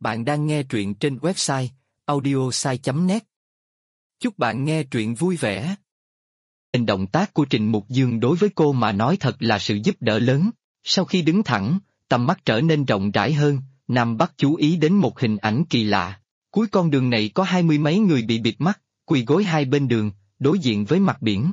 Bạn đang nghe truyện trên website audiosai.net. Chúc bạn nghe truyện vui vẻ. Động tác của Trịnh Mục Dương đối với cô mà nói thật là sự giúp đỡ lớn. Sau khi đứng thẳng, tầm mắt trở nên rộng rãi hơn, Nam Bắc chú ý đến một hình ảnh kỳ lạ. Cuối con đường này có 20 mấy người bị bịt mắt, quỳ gối hai bên đường, đối diện với mặt biển.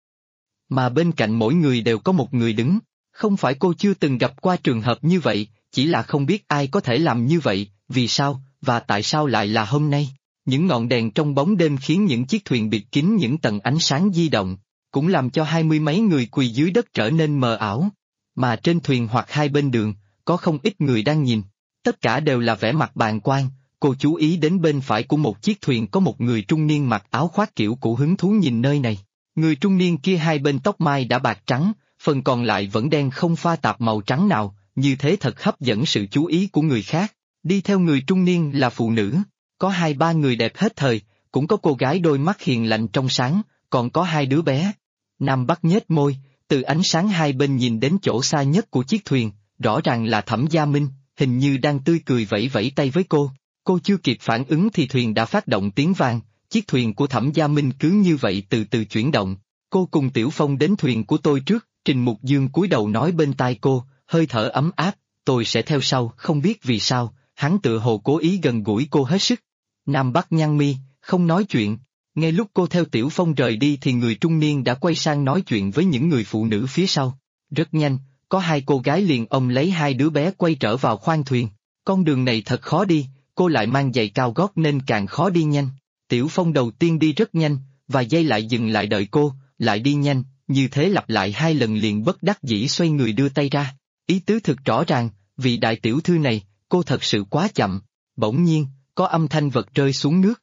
Mà bên cạnh mỗi người đều có một người đứng. Không phải cô chưa từng gặp qua trường hợp như vậy, chỉ là không biết ai có thể làm như vậy, vì sao, và tại sao lại là hôm nay. Những ngọn đèn trong bóng đêm khiến những chiếc thuyền bịt kín những tầng ánh sáng di động, cũng làm cho 20 mấy người quỳ dưới đất trở nên mờ ảo. Mà trên thuyền hoặc hai bên đường, có không ít người đang nhìn. Tất cả đều là vẻ mặt bàng quan. Cô chú ý đến bên phải của một chiếc thuyền có một người trung niên mặc áo khoác kiểu cũ hứng thú nhìn nơi này. Người trung niên kia hai bên tóc mai đã bạc trắng, phần còn lại vẫn đen không pha tạp màu trắng nào, như thế thật hấp dẫn sự chú ý của người khác. Đi theo người trung niên là phụ nữ, có 2-3 người đẹp hết thời, cũng có cô gái đôi mắt hiền lành trong sáng, còn có 2 đứa bé. Nam Bắc nhếch môi, từ ánh sáng hai bên nhìn đến chỗ xa nhất của chiếc thuyền, rõ ràng là Thẩm Gia Minh, hình như đang tươi cười vẫy vẫy tay với cô. Cô chưa kịp phản ứng thì thuyền đã phát động tiếng vang, chiếc thuyền của Thẩm Gia Minh cứ như vậy từ từ chuyển động. Cô cùng Tiểu Phong đến thuyền của tôi trước, Trình Mục Dương cúi đầu nói bên tai cô, hơi thở ấm áp, tôi sẽ theo sau. Không biết vì sao, hắn tự hồ cố ý gần gũi cô hết sức. Nam Bắc nhăn mi, không nói chuyện. Ngay lúc cô theo Tiểu Phong rời đi thì người trung niên đã quay sang nói chuyện với những người phụ nữ phía sau. Rất nhanh, có 2 cô gái liền ôm lấy 2 đứa bé quay trở vào khoang thuyền. Con đường này thật khó đi, cô lại mang giày cao gót nên càng khó đi nhanh. Tiểu Phong đầu tiên đi rất nhanh, vài giây lại dừng lại đợi cô, lại đi nhanh, như thế lặp lại 2 lần liền bất đắc dĩ xoay người đưa tay ra. Ý tứ thực rõ ràng, vị đại tiểu thư này, cô thật sự quá chậm. Bỗng nhiên, có âm thanh vật rơi xuống nước.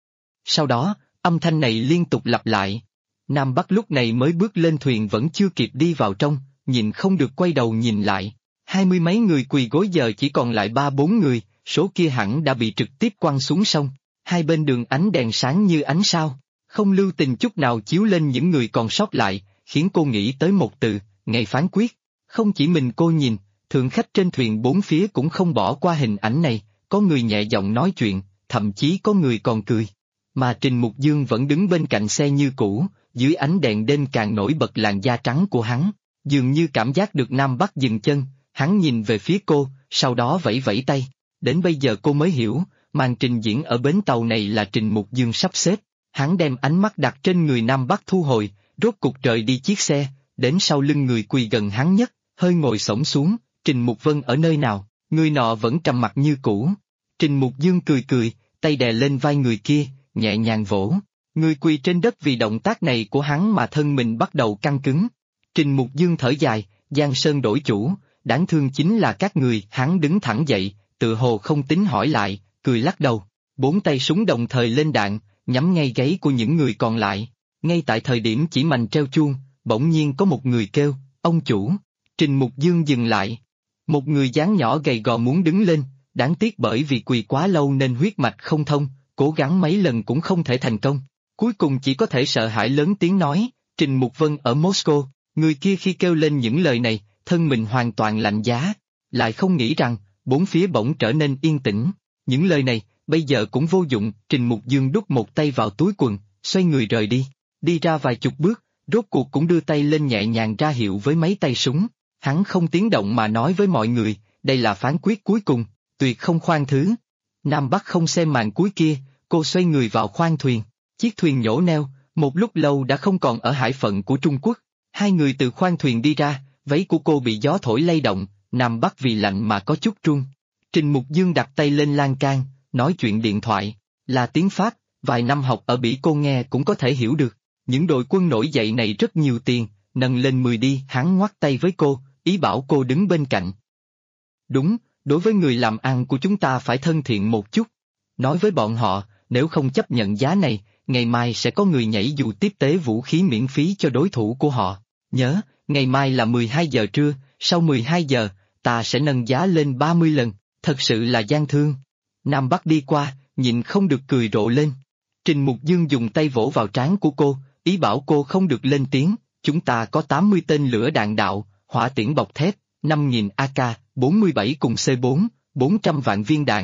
Sau đó, âm thanh này liên tục lặp lại. Nam Bắc lúc này mới bước lên thuyền vẫn chưa kịp đi vào trong, nhìn không được quay đầu nhìn lại. 20 mấy người quỳ gối giờ chỉ còn lại 3-4 người, số kia hẳn đã bị trực tiếp quăng xuống sông. Hai bên đường ánh đèn sáng như ánh sao, không lưu tình chút nào chiếu lên những người còn sót lại, khiến cô nghĩ tới một từ, ngày phán quyết. Không chỉ mình cô nhìn, thượng khách trên thuyền bốn phía cũng không bỏ qua hình ảnh này, có người nhẹ giọng nói chuyện, thậm chí có người còn cười. Mà Trình Mục Dương vẫn đứng bên cạnh xe như cũ, dưới ánh đèn đêm càng nổi bật làn da trắng của hắn, dường như cảm giác được Nam Bắc dừng chân, hắn nhìn về phía cô, sau đó vẫy vẫy tay. Đến bây giờ cô mới hiểu, màn trình diễn ở bến tàu này là Trình Mục Dương sắp xếp. Hắn đem ánh mắt đặt trên người Nam Bắc thu hồi, rốt cục rời đi chiếc xe, đến sau lưng người quỳ gần hắn nhất, hơi ngồi xổm xuống. Trình Mục Vân ở nơi nào? Người nọ vẫn trầm mặc như cũ. Trình Mục Dương cười cười, tay đè lên vai người kia, nhẹ nhàng vỗ. Người quỳ trên đất vì động tác này của hắn mà thân mình bắt đầu căng cứng. Trình Mục Dương thở dài, Giang Sơn đổi chủ, đáng thương chính là các người. Hắn đứng thẳng dậy, tự hồ không tính hỏi lại, cười lắc đầu. 4 tay súng đồng thời lên đạn, nhắm ngay gáy của những người còn lại. Ngay tại thời điểm chỉ mành treo chuông, bỗng nhiên có một người kêu, ông chủ. Trình Mục Dương dừng lại. Một người dáng nhỏ gầy gò muốn đứng lên, đáng tiếc bởi vì quỳ quá lâu nên huyết mạch không thông, cố gắng mấy lần cũng không thể thành công. Cuối cùng chỉ có thể sợ hãi lớn tiếng nói, Trình Mục Vân ở Moscow. Người kia khi kêu lên những lời này, thân mình hoàn toàn lạnh giá, lại không nghĩ rằng, bốn phía bỗng trở nên yên tĩnh. Những lời này, bây giờ cũng vô dụng. Trình Mục Dương đút một tay vào túi quần, xoay người rời đi. Đi ra vài chục bước, rốt cuộc cũng đưa tay lên nhẹ nhàng ra hiệu với mấy tay súng. Hắn không tiếng động mà nói với mọi người, đây là phán quyết cuối cùng, tuyệt không khoan thứ. Nam Bắc không xem màn cuối kia, cô xoay người vào khoang thuyền. Chiếc thuyền nhổ neo, một lúc lâu đã không còn ở hải phận của Trung Quốc. 2 người từ khoang thuyền đi ra, váy của cô bị gió thổi lay động, Nam Bắc vì lạnh mà có chút run. Trình Mục Dương đặt tay lên lan can, nói chuyện điện thoại, là tiếng Pháp, vài năm học ở Bỉ cô nghe cũng có thể hiểu được. Những đội quân nổi dậy này rất nhiều tiền, nâng lên 10 đi. Hắn ngoắt tay với cô, ý bảo cô đứng bên cạnh. Đúng, đối với người làm ăn của chúng ta phải thân thiện một chút. Nói với bọn họ, nếu không chấp nhận giá này, ngày mai sẽ có người nhảy dù tiếp tế vũ khí miễn phí cho đối thủ của họ. Nhớ, ngày mai là 12 giờ trưa, sau 12 giờ, ta sẽ nâng giá lên 30 lần, thật sự là gian thương. Nam Bắc đi qua, nhịn không được cười rộ lên. Trình Mục Dương dùng tay vỗ vào trán của cô, ý bảo cô không được lên tiếng. Chúng ta có 80 tên lửa đạn đạo, hỏa tiễn bọc thép, 5.000 AK, 47 cùng C4, 400 vạn viên đạn,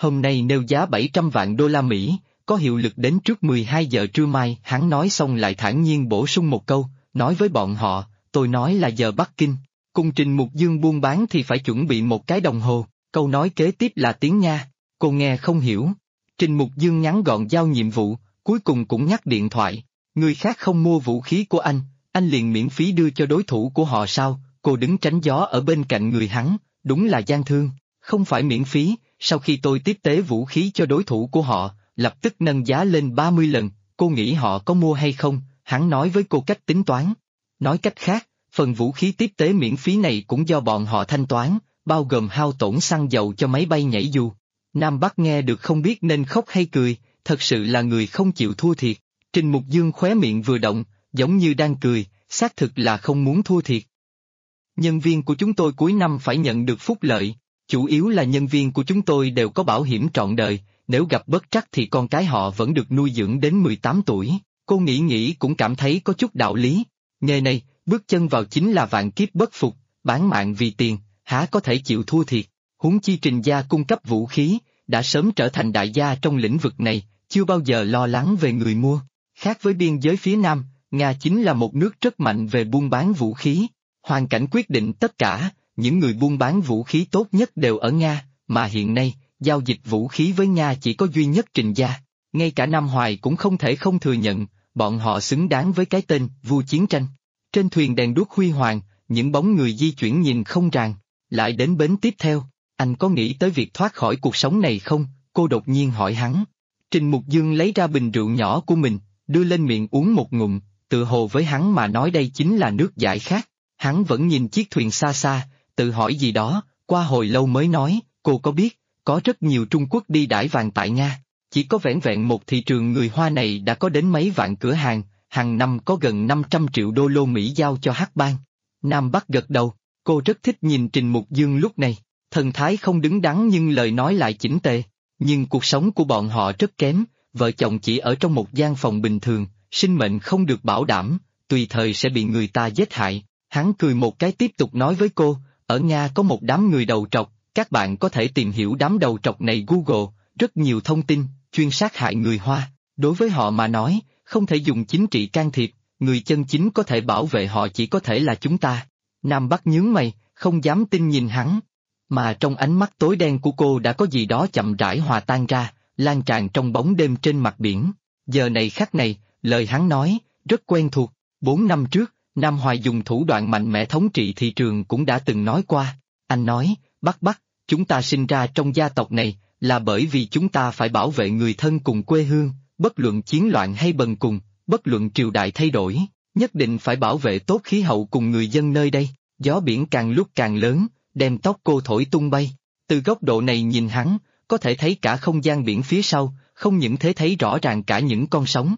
Hôm nay nêu giá 700 vạn đô la Mỹ, có hiệu lực đến trước 12 giờ trưa mai. Hắn nói xong lại thản nhiên bổ sung một câu, nói với bọn họ, tôi nói là giờ Bắc Kinh. Cùng Trình Mục Dương buôn bán thì phải chuẩn bị một cái đồng hồ. Câu nói kế tiếp là tiếng Nga, cô nghe không hiểu. Trình Mục Dương ngắn gọn giao nhiệm vụ, cuối cùng cũng ngắt điện thoại. Người khác không mua vũ khí của anh liền miễn phí đưa cho đối thủ của họ sao? Cô đứng tránh gió ở bên cạnh người hắn, đúng là gian thương, không phải miễn phí. Sau khi tôi tiếp tế vũ khí cho đối thủ của họ, lập tức nâng giá lên 30 lần, cô nghĩ họ có mua hay không? Hắn nói với cô cách tính toán. Nói cách khác, phần vũ khí tiếp tế miễn phí này cũng do bọn họ thanh toán, bao gồm hao tổn xăng dầu cho máy bay nhảy dù. Nam Bắc nghe được không biết nên khóc hay cười, thật sự là người không chịu thua thiệt. Trình Mục Dương khóe miệng vừa động, giống như đang cười, xác thực là không muốn thua thiệt. Nhân viên của chúng tôi cuối năm phải nhận được phúc lợi, chủ yếu là nhân viên của chúng tôi đều có bảo hiểm trọn đời, nếu gặp bất trắc thì con cái họ vẫn được nuôi dưỡng đến 18 tuổi. Cô nghĩ cũng cảm thấy có chút đạo lý. Nghề này, bước chân vào chính là vạn kiếp bất phục, bán mạng vì tiền, há có thể chịu thua thiệt. Huống chi Trình gia cung cấp vũ khí, đã sớm trở thành đại gia trong lĩnh vực này, chưa bao giờ lo lắng về người mua. Khác với biên giới phía Nam, Nga chính là một nước rất mạnh về buôn bán vũ khí. Hoàn cảnh quyết định tất cả, những người buôn bán vũ khí tốt nhất đều ở Nga, mà hiện nay, giao dịch vũ khí với Nga chỉ có duy nhất Trình gia. Ngay cả Nam Hoài cũng không thể không thừa nhận, bọn họ xứng đáng với cái tên vua chiến tranh. Trên thuyền đèn đuốc huy hoàng, những bóng người di chuyển nhìn không ràng. Lại đến bến tiếp theo, anh có nghĩ tới việc thoát khỏi cuộc sống này không? Cô đột nhiên hỏi hắn. Trình Mục Dương lấy ra bình rượu nhỏ của mình, đưa lên miệng uống một ngụm, tự hồ với hắn mà nói đây chính là nước giải khát. Hắn vẫn nhìn chiếc thuyền xa xa, tự hỏi gì đó, qua hồi lâu mới nói, cô có biết, có rất nhiều Trung Quốc đi đãi vàng tại Nga, chỉ có vẻn vẹn một thị trường người Hoa này đã có đến mấy vạn cửa hàng, hàng năm có gần 500 triệu đô la Mỹ giao cho Hắc Bang. Nam Bắc gật đầu, cô rất thích nhìn Trình Mục Dương lúc này, thần thái không đứng đắn nhưng lời nói lại chỉnh tề, nhưng cuộc sống của bọn họ rất kém, vợ chồng chỉ ở trong một gian phòng bình thường, sinh mệnh không được bảo đảm, tùy thời sẽ bị người ta giết hại. Hắn cười một cái tiếp tục nói với cô, ở Nga có một đám người đầu trọc, các bạn có thể tìm hiểu đám đầu trọc này Google, rất nhiều thông tin, chuyên sát hại người Hoa. Đối với họ mà nói, không thể dùng chính trị can thiệp, người chân chính có thể bảo vệ họ chỉ có thể là chúng ta. Nam Bắc nhướng mày, không dám tin nhìn hắn. Mà trong ánh mắt tối đen của cô đã có gì đó chậm rãi hòa tan ra, lan tràn trong bóng đêm trên mặt biển. Giờ này khắc này, lời hắn nói, rất quen thuộc. 4 năm trước, Nam Hoài dùng thủ đoạn mạnh mẽ thống trị thị trường cũng đã từng nói qua. Anh nói, Bắc, chúng ta sinh ra trong gia tộc này, là bởi vì chúng ta phải bảo vệ người thân cùng quê hương, bất luận chiến loạn hay bần cùng, bất luận triều đại thay đổi, nhất định phải bảo vệ tốt khí hậu cùng người dân nơi đây. Gió biển càng lúc càng lớn, đem tóc cô thổi tung bay. Từ góc độ này nhìn hắn, có thể thấy cả không gian biển phía sau, không những thế thấy rõ ràng cả những con sóng.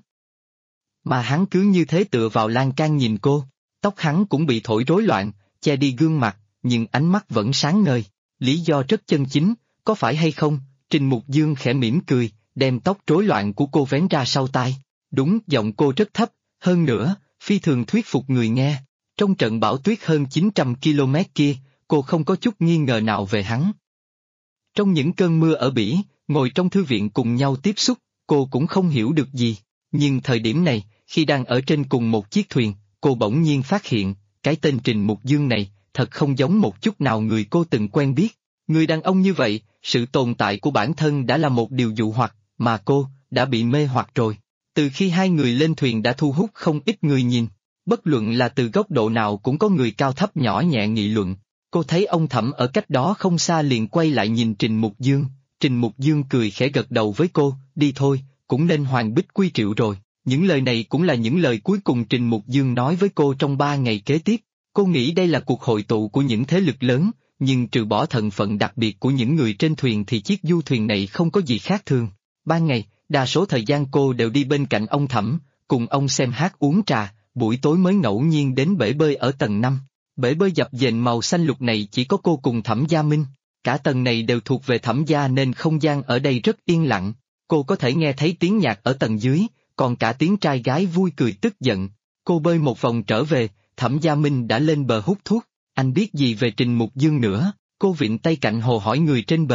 Mà hắn cứ như thế tựa vào lan can nhìn cô, tóc hắn cũng bị thổi rối loạn, che đi gương mặt, nhưng ánh mắt vẫn sáng ngời. Lý do rất chân chính, có phải hay không? Trình Mục Dương khẽ mỉm cười, đem tóc rối loạn của cô vén ra sau tai. Đúng, giọng cô rất thấp, hơn nữa, phi thường thuyết phục người nghe. Trong trận bão tuyết hơn 900 km kia, cô không có chút nghi ngờ nào về hắn. Trong những cơn mưa ở Bỉ, ngồi trong thư viện cùng nhau tiếp xúc, cô cũng không hiểu được gì. Nhưng thời điểm này, khi đang ở trên cùng một chiếc thuyền, cô bỗng nhiên phát hiện, cái tên Trình Mục Dương này, thật không giống một chút nào người cô từng quen biết. Người đàn ông như vậy, sự tồn tại của bản thân đã là một điều dụ hoặc, mà cô, đã bị mê hoặc rồi. Từ khi hai người lên thuyền đã thu hút không ít người nhìn, bất luận là từ góc độ nào cũng có người cao thấp nhỏ nhẹ nghị luận. Cô thấy ông Thẩm ở cách đó không xa liền quay lại nhìn Trình Mục Dương, Trình Mục Dương cười khẽ gật đầu với cô, đi thôi, cũng nên hoàn bích quy triệu rồi. Những lời này cũng là những lời cuối cùng Trình Mục Dương nói với cô trong 3 ngày kế tiếp. Cô nghĩ đây là cuộc hội tụ của những thế lực lớn, nhưng trừ bỏ thân phận đặc biệt của những người trên thuyền thì chiếc du thuyền này không có gì khác thường. Ban ngày, đa số thời gian cô đều đi bên cạnh ông Thẩm, cùng ông xem hát uống trà, buổi tối mới ngẫu nhiên đến bể bơi ở tầng 5. Bể bơi dập dềnh màu xanh lục này chỉ có cô cùng Thẩm Gia Minh. Cả tầng này đều thuộc về Thẩm gia nên không gian ở đây rất yên lặng. Cô có thể nghe thấy tiếng nhạc ở tầng dưới, còn cả tiếng trai gái vui cười tức giận. Cô bơi một vòng trở về, Thẩm Gia Minh đã lên bờ hút thuốc. Anh biết gì về Trình Mục Dương nữa? Cô vịn tay cạnh hồ hỏi người trên bờ.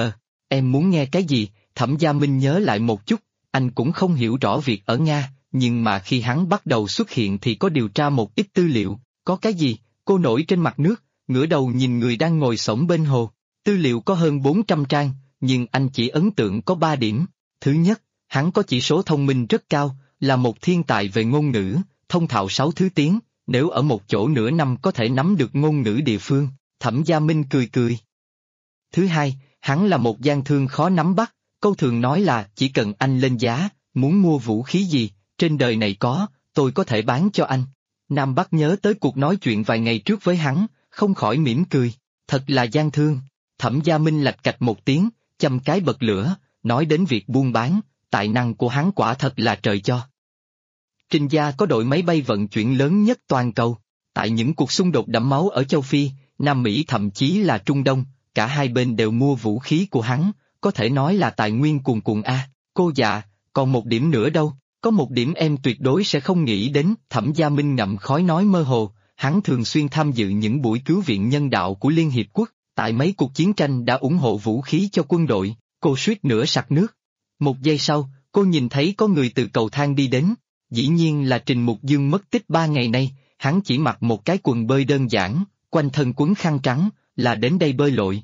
Em muốn nghe cái gì? Thẩm Gia Minh nhớ lại một chút, anh cũng không hiểu rõ việc ở Nga, nhưng mà khi hắn bắt đầu xuất hiện thì có điều tra một ít tư liệu, có cái gì? Cô nổi trên mặt nước, ngửa đầu nhìn người đang ngồi xổm bên hồ. Tư liệu có hơn 400 trang, nhưng anh chỉ ấn tượng có 3 điểm. Thứ nhất, hắn có chỉ số thông minh rất cao, là một thiên tài về ngôn ngữ, thông thạo 6 thứ tiếng, nếu ở một chỗ nửa năm có thể nắm được ngôn ngữ địa phương. Thẩm Gia Minh cười cười. Thứ hai, hắn là một gian thương khó nắm bắt, câu thường nói là chỉ cần anh lên giá, muốn mua vũ khí gì, trên đời này có, tôi có thể bán cho anh. Nam Bắc nhớ tới cuộc nói chuyện vài ngày trước với hắn, không khỏi mỉm cười, thật là gian thương. Thẩm Gia Minh lạch cạch một tiếng, châm cái bật lửa, nói đến việc buôn bán, tài năng của hắn quả thật là trời cho. Trình gia có đội máy bay vận chuyển lớn nhất toàn cầu. Tại những cuộc xung đột đẫm máu ở châu Phi, Nam Mỹ thậm chí là Trung Đông, cả hai bên đều mua vũ khí của hắn, có thể nói là tài nguyên cuồn cuộn a. Cô dạ, còn một điểm nữa đâu, có một điểm em tuyệt đối sẽ không nghĩ đến. Thẩm Gia Minh ngậm khói nói mơ hồ, hắn thường xuyên tham dự những buổi cứu viện nhân đạo của Liên Hiệp Quốc, tại mấy cuộc chiến tranh đã ủng hộ vũ khí cho quân đội. Cô suýt nữa sặc nước. Một giây sau, cô nhìn thấy có người từ cầu thang đi đến. Dĩ nhiên là Trình Mục Dương mất tích 3 ngày nay, hắn chỉ mặc một cái quần bơi đơn giản, quanh thân quấn khăn trắng, là đến đây bơi lội.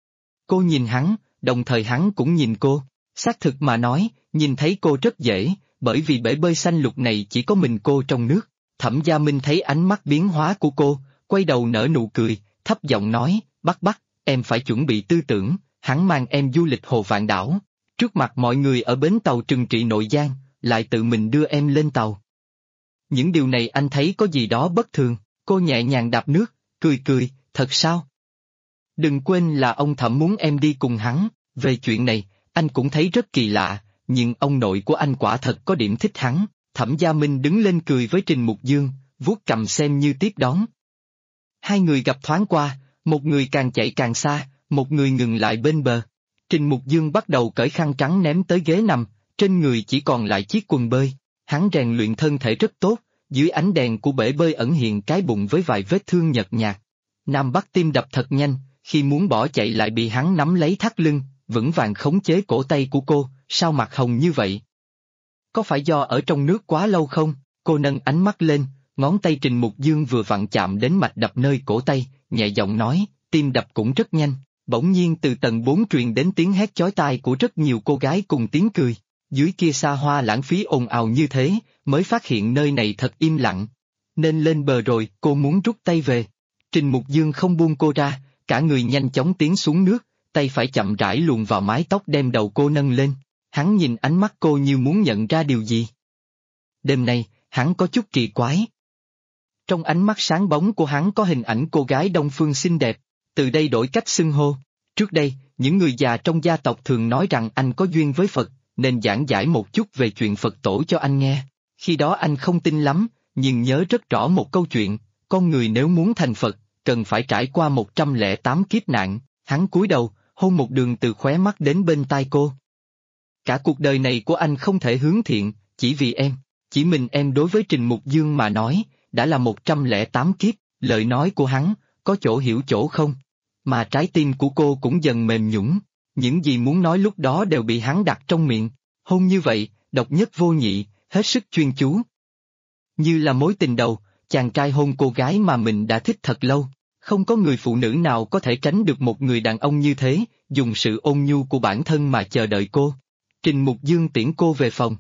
Cô nhìn hắn, đồng thời hắn cũng nhìn cô. Xác thực mà nói, nhìn thấy cô rất dễ, bởi vì bể bơi xanh lục này chỉ có mình cô trong nước. Thẩm Gia Minh thấy ánh mắt biến hóa của cô, quay đầu nở nụ cười, thấp giọng nói, Bắc, em phải chuẩn bị tư tưởng, hắn mang em du lịch Hồ Vạn Đảo. Trước mặt mọi người ở bến tàu Trừng Trị Nội Giang, lại tự mình đưa em lên tàu. Những điều này anh thấy có gì đó bất thường, cô nhẹ nhàng đạp nước, cười, thật sao? Đừng quên là ông Thẩm muốn em đi cùng hắn, về chuyện này, anh cũng thấy rất kỳ lạ, nhưng ông nội của anh quả thật có điểm thích hắn. Thẩm Gia Minh đứng lên cười với Trình Mục Dương, vuốt cầm xem như tiếp đón. Hai người gặp thoáng qua, một người càng chạy càng xa, một người ngừng lại bên bờ. Trình Mục Dương bắt đầu cởi khăn trắng ném tới ghế nằm, trên người chỉ còn lại chiếc quần bơi. Hắn rèn luyện thân thể rất tốt, dưới ánh đèn của bể bơi ẩn hiện cái bụng với vài vết thương nhợt nhạt. Nam Bắc tim đập thật nhanh, khi muốn bỏ chạy lại bị hắn nắm lấy thắt lưng, vững vàng khống chế cổ tay của cô, sao mặt hồng như vậy? Có phải do ở trong nước quá lâu không? Cô nâng ánh mắt lên, ngón tay Trình Mục Dương vừa vặn chạm đến mạch đập nơi cổ tay, nhẹ giọng nói, tim đập cũng rất nhanh. Bỗng nhiên từ tầng 4 truyền đến tiếng hét chói tai của rất nhiều cô gái cùng tiếng cười. Dưới kia xa hoa lãng phí ồn ào như thế, mới phát hiện nơi này thật im lặng. Nên lên bờ rồi, cô muốn rút tay về. Trình Mục Dương không buông cô ra, cả người nhanh chóng tiến xuống nước, tay phải chậm rãi luồn vào mái tóc đem đầu cô nâng lên. Hắn nhìn ánh mắt cô như muốn nhận ra điều gì. Đêm nay, hắn có chút kỳ quái. Trong ánh mắt sáng bóng của hắn có hình ảnh cô gái Đông Phương xinh đẹp, từ đây đổi cách xưng hô. Trước đây, những người già trong gia tộc thường nói rằng anh có duyên với Phật, nên giảng giải một chút về chuyện Phật tổ cho anh nghe. Khi đó anh không tin lắm, nhưng nhớ rất rõ một câu chuyện, con người nếu muốn thành Phật, cần phải trải qua 108 kiếp nạn. Hắn cúi đầu, hôn một đường từ khóe mắt đến bên tai cô. Cả cuộc đời này của anh không thể hướng thiện, chỉ vì em, chỉ mình em. Đối với Trình Mục Dương mà nói, đã là 108 kiếp, lời nói của hắn, có chỗ hiểu chỗ không. Mà trái tim của cô cũng dần mềm nhũn, những gì muốn nói lúc đó đều bị hắn đặt trong miệng. Hôn như vậy, độc nhất vô nhị, hết sức chuyên chú. Như là mối tình đầu, chàng trai hôn cô gái mà mình đã thích thật lâu. Không có người phụ nữ nào có thể tránh được một người đàn ông như thế, dùng sự ôn nhu của bản thân mà chờ đợi cô. Trình Mục Dương tiễn cô về phòng.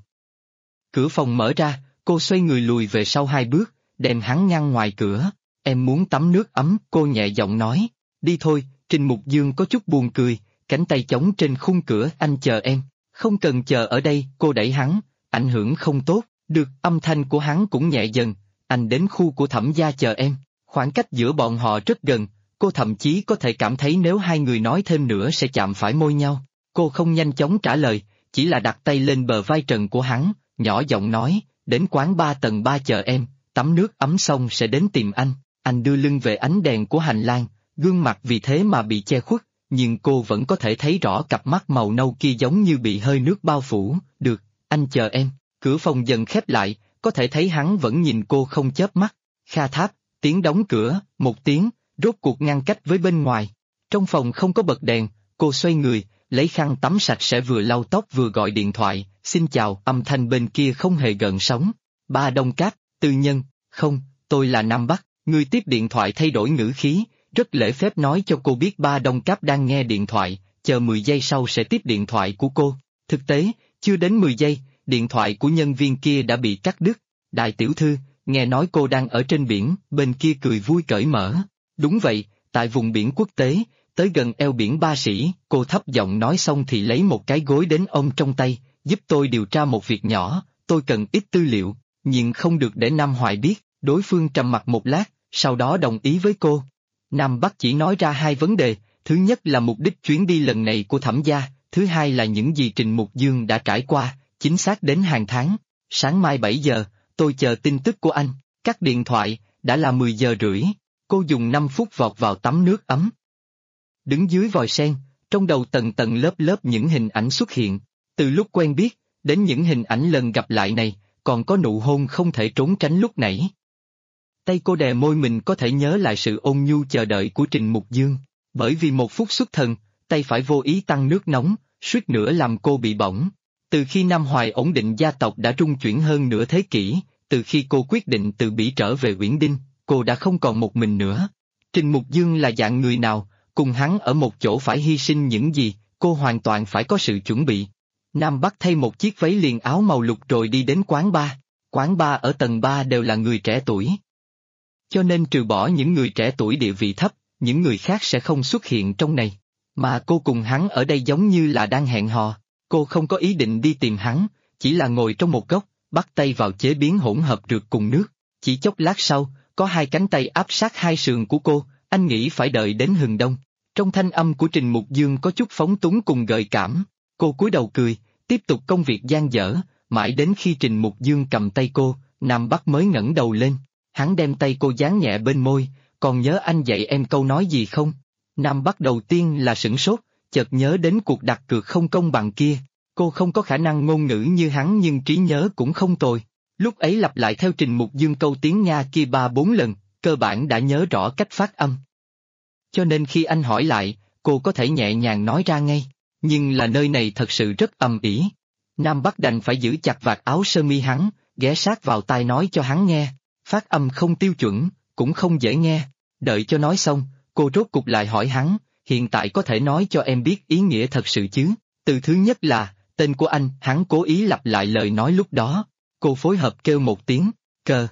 Cửa phòng mở ra, cô xoay người lùi về sau 2 bước, đem hắn ngăn ngoài cửa. Em muốn tắm nước ấm, cô nhẹ giọng nói. Đi thôi. Trình Mục Dương có chút buồn cười, cánh tay chống trên khung cửa. Anh chờ em. Không cần chờ ở đây, cô đẩy hắn, ảnh hưởng không tốt. Được, âm thanh của hắn cũng nhẹ dần. Anh đến khu của Thẩm gia chờ em. Khoảng cách giữa bọn họ rất gần, cô thậm chí có thể cảm thấy nếu hai người nói thêm nữa sẽ chạm phải môi nhau. Cô không nhanh chóng trả lời, chỉ là đặt tay lên bờ vai trần của hắn, nhỏ giọng nói, đến quán 3 tầng 3 chờ em, tắm nước ấm xong sẽ đến tìm anh. Anh đưa lưng về ánh đèn của hành lang, gương mặt vì thế mà bị che khuất, nhưng cô vẫn có thể thấy rõ cặp mắt màu nâu kia giống như bị hơi nước bao phủ. Được, anh chờ em. Cửa phòng dần khép lại, có thể thấy hắn vẫn nhìn cô không chớp mắt. Kha tháp, tiếng đóng cửa, một tiếng, rốt cuộc ngăn cách với bên ngoài. Trong phòng không có bật đèn, cô xoay người, lấy khăn tắm sạch sẽ vừa lau tóc vừa gọi điện thoại, xin chào, âm thanh bên kia không hề gợn sóng. Ba Đông Cáp, tư nhân, không, tôi là Nam Bắc, người tiếp điện thoại thay đổi ngữ khí, rất lễ phép nói cho cô biết Ba Đông Cáp đang nghe điện thoại, chờ 10 giây sau sẽ tiếp điện thoại của cô. Thực tế, chưa đến 10 giây, điện thoại của nhân viên kia đã bị cắt đứt. Đại tiểu thư, nghe nói cô đang ở trên biển, bên kia cười vui cởi mở. Đúng vậy, tại vùng biển quốc tế, tới gần eo biển Ba Sĩ, cô thấp giọng nói xong thì lấy một cái gối đến ôm trong tay, giúp tôi điều tra một việc nhỏ, tôi cần ít tư liệu, nhưng không được để Nam Hoài biết. Đối phương trầm mặc một lát, sau đó đồng ý với cô. Nam Bắc chỉ nói ra 2 vấn đề, thứ nhất là mục đích chuyến đi lần này của Thẩm gia, thứ hai là những gì Trình Mục Dương đã trải qua, chính xác đến hàng tháng. Sáng mai 7 giờ, tôi chờ tin tức của anh. Cắt điện thoại, đã là 10 giờ rưỡi, cô dùng 5 phút vọt vào tắm nước ấm. Đứng dưới vòi sen, trong đầu tầng tầng lớp lớp những hình ảnh xuất hiện, từ lúc quen biết, đến những hình ảnh lần gặp lại này, còn có nụ hôn không thể trốn tránh lúc nãy. Tay cô đè môi mình có thể nhớ lại sự ôn nhu chờ đợi của Trình Mục Dương, bởi vì một phút xuất thần, tay phải vô ý tăng nước nóng, suýt nữa làm cô bị bỏng. Từ khi Nam Hoài ổn định gia tộc đã trung chuyển hơn nửa thế kỷ, từ khi cô quyết định từ Bỉ trở về Uyển Đinh, cô đã không còn một mình nữa. Trình Mục Dương là dạng người nào, cùng hắn ở một chỗ phải hy sinh những gì, cô hoàn toàn phải có sự chuẩn bị. Nam Bắc thay một chiếc váy liền áo màu lục rồi đi đến quán bar. Quán bar ở tầng 3 đều là người trẻ tuổi. Cho nên trừ bỏ những người trẻ tuổi địa vị thấp, những người khác sẽ không xuất hiện trong này. Mà cô cùng hắn ở đây giống như là đang hẹn hò. Cô không có ý định đi tìm hắn, chỉ là ngồi trong một góc, bắt tay vào chế biến hỗn hợp rượt cùng nước. Chỉ chốc lát sau, có 2 cánh tay áp sát 2 sườn của cô, anh nghĩ phải đợi đến hừng đông. Trong thanh âm của Trình Mục Dương có chút phóng túng cùng gợi cảm. Cô cúi đầu cười, tiếp tục công việc dang dở, mãi đến khi Trình Mục Dương cầm tay cô, Nam Bắc mới ngẩng đầu lên. Hắn đem tay cô dán nhẹ bên môi, còn nhớ anh dạy em câu nói gì không? Nam Bắc đầu tiên là sửng sốt, chợt nhớ đến cuộc đặt cược không công bằng kia. Cô không có khả năng ngôn ngữ như hắn nhưng trí nhớ cũng không tồi. Lúc ấy lặp lại theo Trình Mục Dương câu tiếng Nga kia 3-4 lần, cơ bản đã nhớ rõ cách phát âm. Cho nên khi anh hỏi lại, cô có thể nhẹ nhàng nói ra ngay, nhưng là nơi này thật sự rất ầm ĩ. Nam Bắc đành phải giữ chặt vạt áo sơ mi hắn, ghé sát vào tai nói cho hắn nghe, phát âm không tiêu chuẩn, cũng không dễ nghe. Đợi cho nói xong, cô rốt cục lại hỏi hắn, hiện tại có thể nói cho em biết ý nghĩa thật sự chứ? Từ thứ nhất là, tên của anh, hắn cố ý lặp lại lời nói lúc đó, cô phối hợp kêu một tiếng, cờ.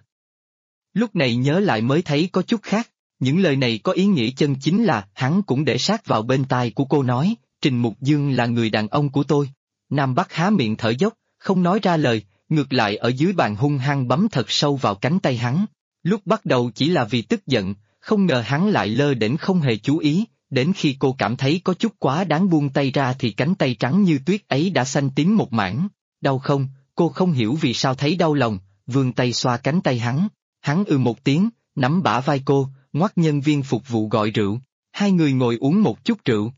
Lúc này nhớ lại mới thấy có chút khác, những lời này có ý nghĩa chân chính là hắn cũng để sát vào bên tai của cô nói, Trình Mục Dương là người đàn ông của tôi. Nam Bắc há miệng thở dốc, không nói ra lời, ngược lại ở dưới bàn hung hăng bấm thật sâu vào cánh tay hắn. Lúc bắt đầu chỉ là vì tức giận, không ngờ hắn lại lơ đễnh không hề chú ý, đến khi cô cảm thấy có chút quá đáng buông tay ra thì cánh tay trắng như tuyết ấy đã xanh tím một mảng. Đau không? Cô không hiểu vì sao thấy đau lòng, vươn tay xoa cánh tay hắn. Hắn một tiếng, nắm bả vai cô, ngoắc nhân viên phục vụ gọi rượu. 2 người ngồi uống một chút rượu.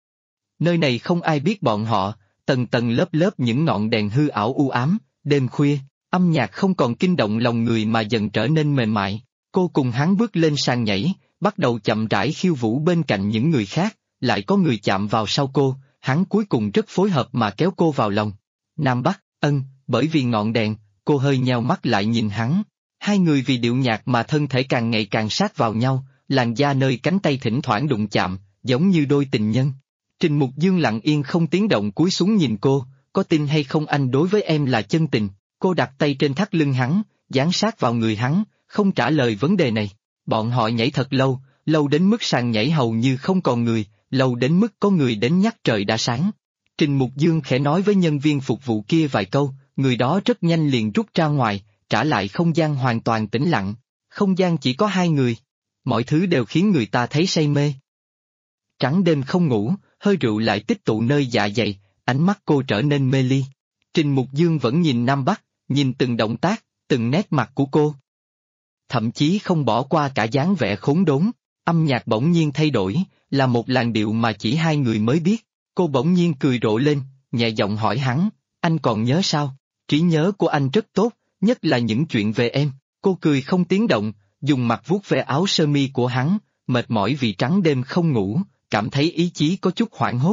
Nơi này không ai biết bọn họ, tầng tầng lớp lớp những ngọn đèn hư ảo u ám, đêm khuya, âm nhạc không còn kinh động lòng người mà dần trở nên mềm mại. Cô cùng hắn bước lên sàn nhảy, bắt đầu chậm rãi khiêu vũ bên cạnh những người khác, lại có người chạm vào sau cô, hắn cuối cùng rất phối hợp mà kéo cô vào lòng. Nam Bắc, bởi vì ngọn đèn, cô hơi nheo mắt lại nhìn hắn. 2 người vì điệu nhạc mà thân thể càng ngày càng sát vào nhau, làn da nơi cánh tay thỉnh thoảng đụng chạm, giống như đôi tình nhân. Trình Mục Dương lặng yên không tiếng động cúi xuống nhìn cô, có tin hay không anh đối với em là chân tình. Cô đặt tay trên thắt lưng hắn, dán sát vào người hắn, không trả lời vấn đề này. Bọn họ nhảy thật lâu, lâu đến mức sàn nhảy hầu như không còn người, lâu đến mức có người đến nhắc trời đã sáng. Trình Mục Dương khẽ nói với nhân viên phục vụ kia vài câu, người đó rất nhanh liền rút ra ngoài, trả lại không gian hoàn toàn tĩnh lặng. Không gian chỉ có 2 người. Mọi thứ đều khiến người ta thấy say mê. Trắng đêm không ngủ, hơi rượu lại tích tụ nơi dạ dày, ánh mắt cô trở nên mê ly. Trình Mục Dương vẫn nhìn Nam Bắc, nhìn từng động tác, từng nét mặt của cô. Thậm chí không bỏ qua cả dáng vẻ khốn đốn, âm nhạc bỗng nhiên thay đổi, là một làn điệu mà chỉ 2 người mới biết. Cô bỗng nhiên cười rộ lên, nhẹ giọng hỏi hắn, anh còn nhớ sao? Trí nhớ của anh rất tốt, nhất là những chuyện về em. Cô cười không tiếng động, dùng mặt vuốt ve áo sơ mi của hắn, mệt mỏi vì trắng đêm không ngủ, cảm thấy ý chí có chút hoảng hốt.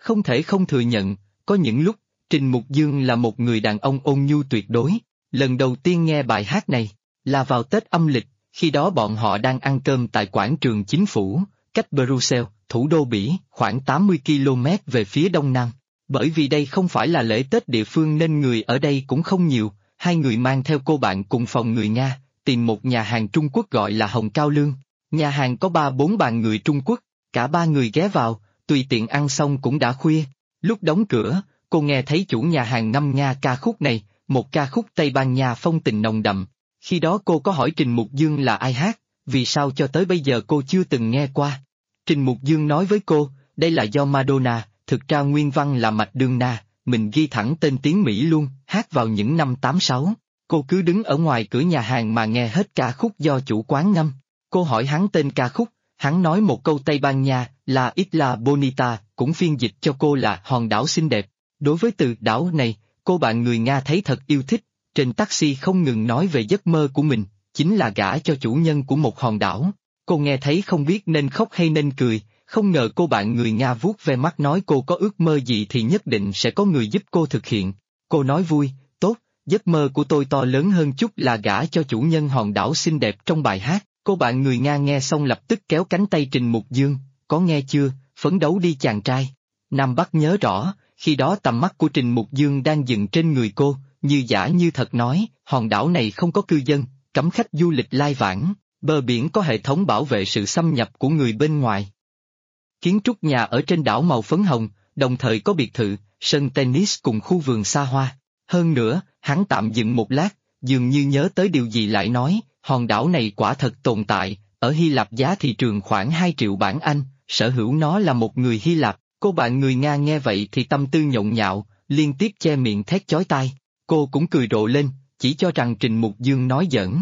Không thể không thừa nhận, có những lúc, Trình Mục Dương là một người đàn ông ôn nhu tuyệt đối. Lần đầu tiên nghe bài hát này, là vào Tết âm lịch, khi đó bọn họ đang ăn cơm tại quảng trường chính phủ, cách Bruxelles, thủ đô Bỉ, khoảng 80 km về phía đông nam. Bởi vì đây không phải là lễ Tết địa phương nên người ở đây cũng không nhiều, hai người mang theo cô bạn cùng phòng người Nga, tìm một nhà hàng Trung Quốc gọi là Hồng Cao Lương. Nhà hàng có 3-4 bàn người Trung Quốc, cả ba người ghé vào, tùy tiện ăn xong cũng đã khuya. Lúc đóng cửa, cô nghe thấy chủ nhà hàng ngâm nga ca khúc này, một ca khúc Tây Ban Nha phong tình nồng đậm. Khi đó cô có hỏi Trình Mục Dương là ai hát, vì sao cho tới bây giờ cô chưa từng nghe qua. Trình Mục Dương nói với cô, đây là do Madonna, thực ra nguyên văn là Madonna, mình ghi thẳng tên tiếng Mỹ luôn, hát vào những năm 86. Cô cứ đứng ở ngoài cửa nhà hàng mà nghe hết ca khúc do chủ quán ngâm. Cô hỏi hắn tên ca khúc, hắn nói một câu Tây Ban Nha là Isla Bonita, cũng phiên dịch cho cô là hòn đảo xinh đẹp. Đối với từ đảo này, cô bạn người Nga thấy thật yêu thích, trên taxi không ngừng nói về giấc mơ của mình, chính là gả cho chủ nhân của một hòn đảo. Cô nghe thấy không biết nên khóc hay nên cười, không ngờ cô bạn người Nga vuốt ve mắt nói cô có ước mơ gì thì nhất định sẽ có người giúp cô thực hiện. Cô nói vui, tốt, giấc mơ của tôi to lớn hơn chút là gả cho chủ nhân hòn đảo xinh đẹp trong bài hát. Cô bạn người Nga nghe xong lập tức kéo cánh tay Trình Mục Dương, có nghe chưa, phấn đấu đi chàng trai. Nam Bắc nhớ rõ, khi đó tầm mắt của Trình Mục Dương đang dừng trên người cô, như giả như thật nói, hòn đảo này không có cư dân, cấm khách du lịch lai vãng, bờ biển có hệ thống bảo vệ sự xâm nhập của người bên ngoài. Kiến trúc nhà ở trên đảo màu phấn hồng, đồng thời có biệt thự, sân tennis cùng khu vườn xa hoa. Hơn nữa, hắn tạm dừng một lát, dường như nhớ tới điều gì lại nói, hòn đảo này quả thật tồn tại, ở Hy Lạp giá thị trường khoảng 2 triệu bảng Anh, sở hữu nó là một người Hy Lạp. Cô bạn người Nga nghe vậy thì tâm tư nhộn nhạo, liên tiếp che miệng thét chói tai. Cô cũng cười rộ lên, chỉ cho rằng Trình Mục Dương nói giỡn.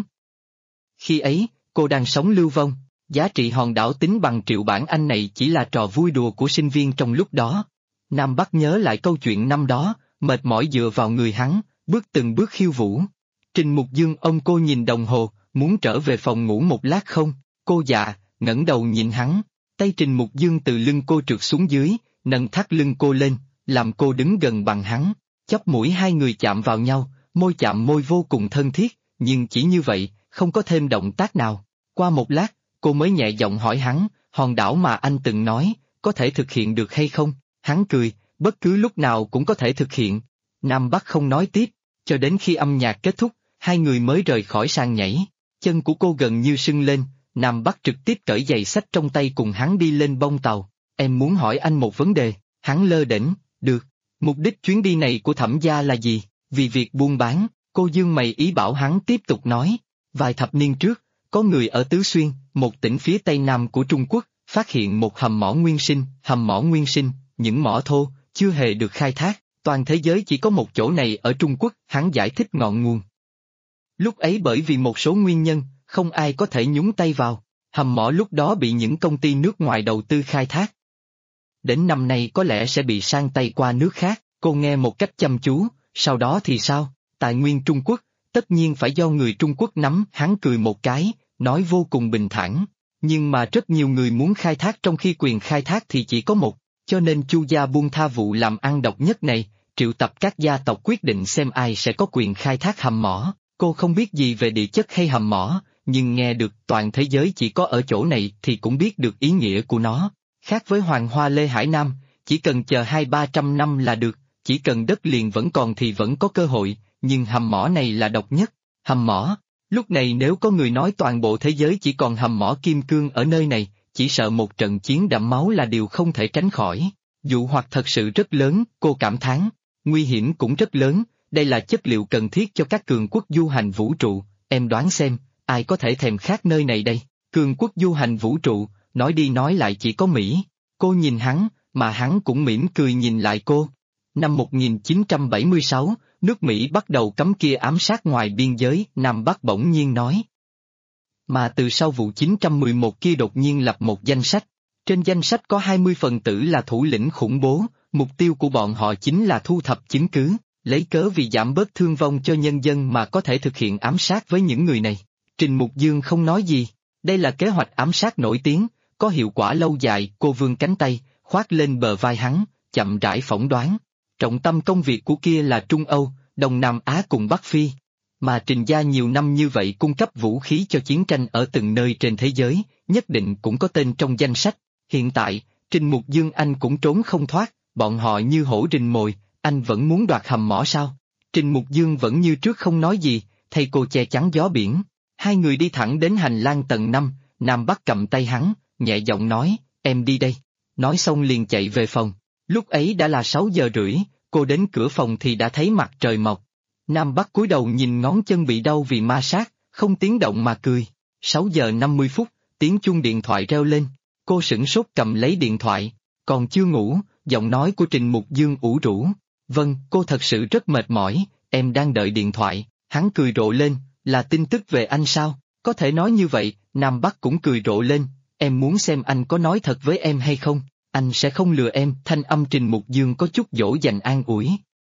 Khi ấy, cô đang sống lưu vong, giá trị hòn đảo tính bằng triệu bảng Anh này chỉ là trò vui đùa của sinh viên trong lúc đó. Nam Bắc nhớ lại câu chuyện năm đó, mệt mỏi dựa vào người hắn, bước từng bước khiêu vũ. Trình Mục Dương ôm cô nhìn đồng hồ, muốn trở về phòng ngủ một lát không? Cô dạ, ngẩng đầu nhìn hắn, tay Trình Mục Dương từ lưng cô trượt xuống dưới, nâng thắt lưng cô lên, làm cô đứng gần bằng hắn. Chóp mũi hai người chạm vào nhau, môi chạm môi vô cùng thân thiết, nhưng chỉ như vậy, không có thêm động tác nào. Qua một lát, cô mới nhẹ giọng hỏi hắn, hòn đảo mà anh từng nói, có thể thực hiện được hay không? Hắn cười, bất cứ lúc nào cũng có thể thực hiện. Nam Bắc không nói tiếp, cho đến khi âm nhạc kết thúc, hai người mới rời khỏi sàn nhảy. Chân của cô gần như sưng lên, Nam Bắc trực tiếp cởi giày xách trong tay cùng hắn đi lên bông tàu. Em muốn hỏi anh một vấn đề, hắn lơ đễnh, được. Mục đích chuyến đi này của Thẩm gia là gì? Vì việc buôn bán, cô dương mày ý bảo hắn tiếp tục nói. Vài thập niên trước, có người ở Tứ Xuyên, một tỉnh phía tây nam của Trung Quốc, phát hiện một hầm mỏ nguyên sinh, những mỏ thô, chưa hề được khai thác, toàn thế giới chỉ có một chỗ này ở Trung Quốc, hắn giải thích ngọn nguồn. Lúc ấy bởi vì một số nguyên nhân, không ai có thể nhúng tay vào, hầm mỏ lúc đó bị những công ty nước ngoài đầu tư khai thác. Đến năm nay có lẽ sẽ bị sang tay qua nước khác, cô nghe một cách chăm chú, sau đó thì sao? Tài nguyên Trung Quốc, tất nhiên phải do người Trung Quốc nắm. Hắn cười một cái, nói vô cùng bình thản, nhưng mà rất nhiều người muốn khai thác trong khi quyền khai thác thì chỉ có một, cho nên Chu gia buông tha vụ làm ăn độc nhất này, triệu tập các gia tộc quyết định xem ai sẽ có quyền khai thác hầm mỏ. Cô không biết gì về địa chất hay hầm mỏ, nhưng nghe được toàn thế giới chỉ có ở chỗ này thì cũng biết được ý nghĩa của nó. Khác với Hoàng Hoa Lê Hải Nam, chỉ cần chờ 200-300 năm là được, chỉ cần đất liền vẫn còn thì vẫn có cơ hội, nhưng hầm mỏ này là độc nhất. Hầm mỏ, lúc này nếu có người nói toàn bộ thế giới chỉ còn hầm mỏ kim cương ở nơi này, chỉ sợ một trận chiến đẫm máu là điều không thể tránh khỏi. Dụ hoặc thật sự rất lớn, cô cảm thán, nguy hiểm cũng rất lớn, đây là chất liệu cần thiết cho các cường quốc du hành vũ trụ, em đoán xem, ai có thể thèm khát nơi này đây? Cường quốc du hành vũ trụ, nói đi nói lại chỉ có Mỹ. Cô nhìn hắn, mà hắn cũng mỉm cười nhìn lại cô. Năm 1976, nước Mỹ bắt đầu cấm kia ám sát ngoài biên giới, Nam Bắc bỗng nhiên nói. Mà từ sau vụ 911 kia đột nhiên lập một danh sách. Trên danh sách có 20 phần tử là thủ lĩnh khủng bố, mục tiêu của bọn họ chính là thu thập chứng cứ, lấy cớ vì giảm bớt thương vong cho nhân dân mà có thể thực hiện ám sát với những người này. Trình Mục Dương không nói gì, đây là kế hoạch ám sát nổi tiếng, có hiệu quả lâu dài. Cô vươn cánh tay, khoác lên bờ vai hắn, chậm rãi phỏng đoán. Trọng tâm công việc của kia là Trung Âu, Đông Nam Á cùng Bắc Phi. Mà Trình gia nhiều năm như vậy cung cấp vũ khí cho chiến tranh ở từng nơi trên thế giới, nhất định cũng có tên trong danh sách. Hiện tại, Trình Mục Dương anh cũng trốn không thoát, bọn họ như hổ rình mồi, anh vẫn muốn đoạt hầm mỏ sao? Trình Mục Dương vẫn như trước không nói gì, thầy cô che chắn gió biển. Hai người đi thẳng đến hành lang tầng 5, Nam Bắc cầm tay hắn, nhẹ giọng nói, em đi đây. Nói xong liền chạy về phòng. Lúc ấy đã là 6 giờ rưỡi, cô đến cửa phòng thì đã thấy mặt trời mọc. Nam Bắc cúi đầu nhìn ngón chân bị đau vì ma sát, không tiếng động mà cười. 6 giờ 50 phút, tiếng chuông điện thoại reo lên. Cô sửng sốt cầm lấy điện thoại, còn chưa ngủ, giọng nói của Trình Mục Dương ủ rũ. Vâng, cô thật sự rất mệt mỏi, em đang đợi điện thoại. Hắn cười rộ lên, là tin tức về anh sao? Có thể nói như vậy, Nam Bắc cũng cười rộ lên, em muốn xem anh có nói thật với em hay không, anh sẽ không lừa em. Thanh âm Trình Mục Dương có chút dỗ dành an ủi.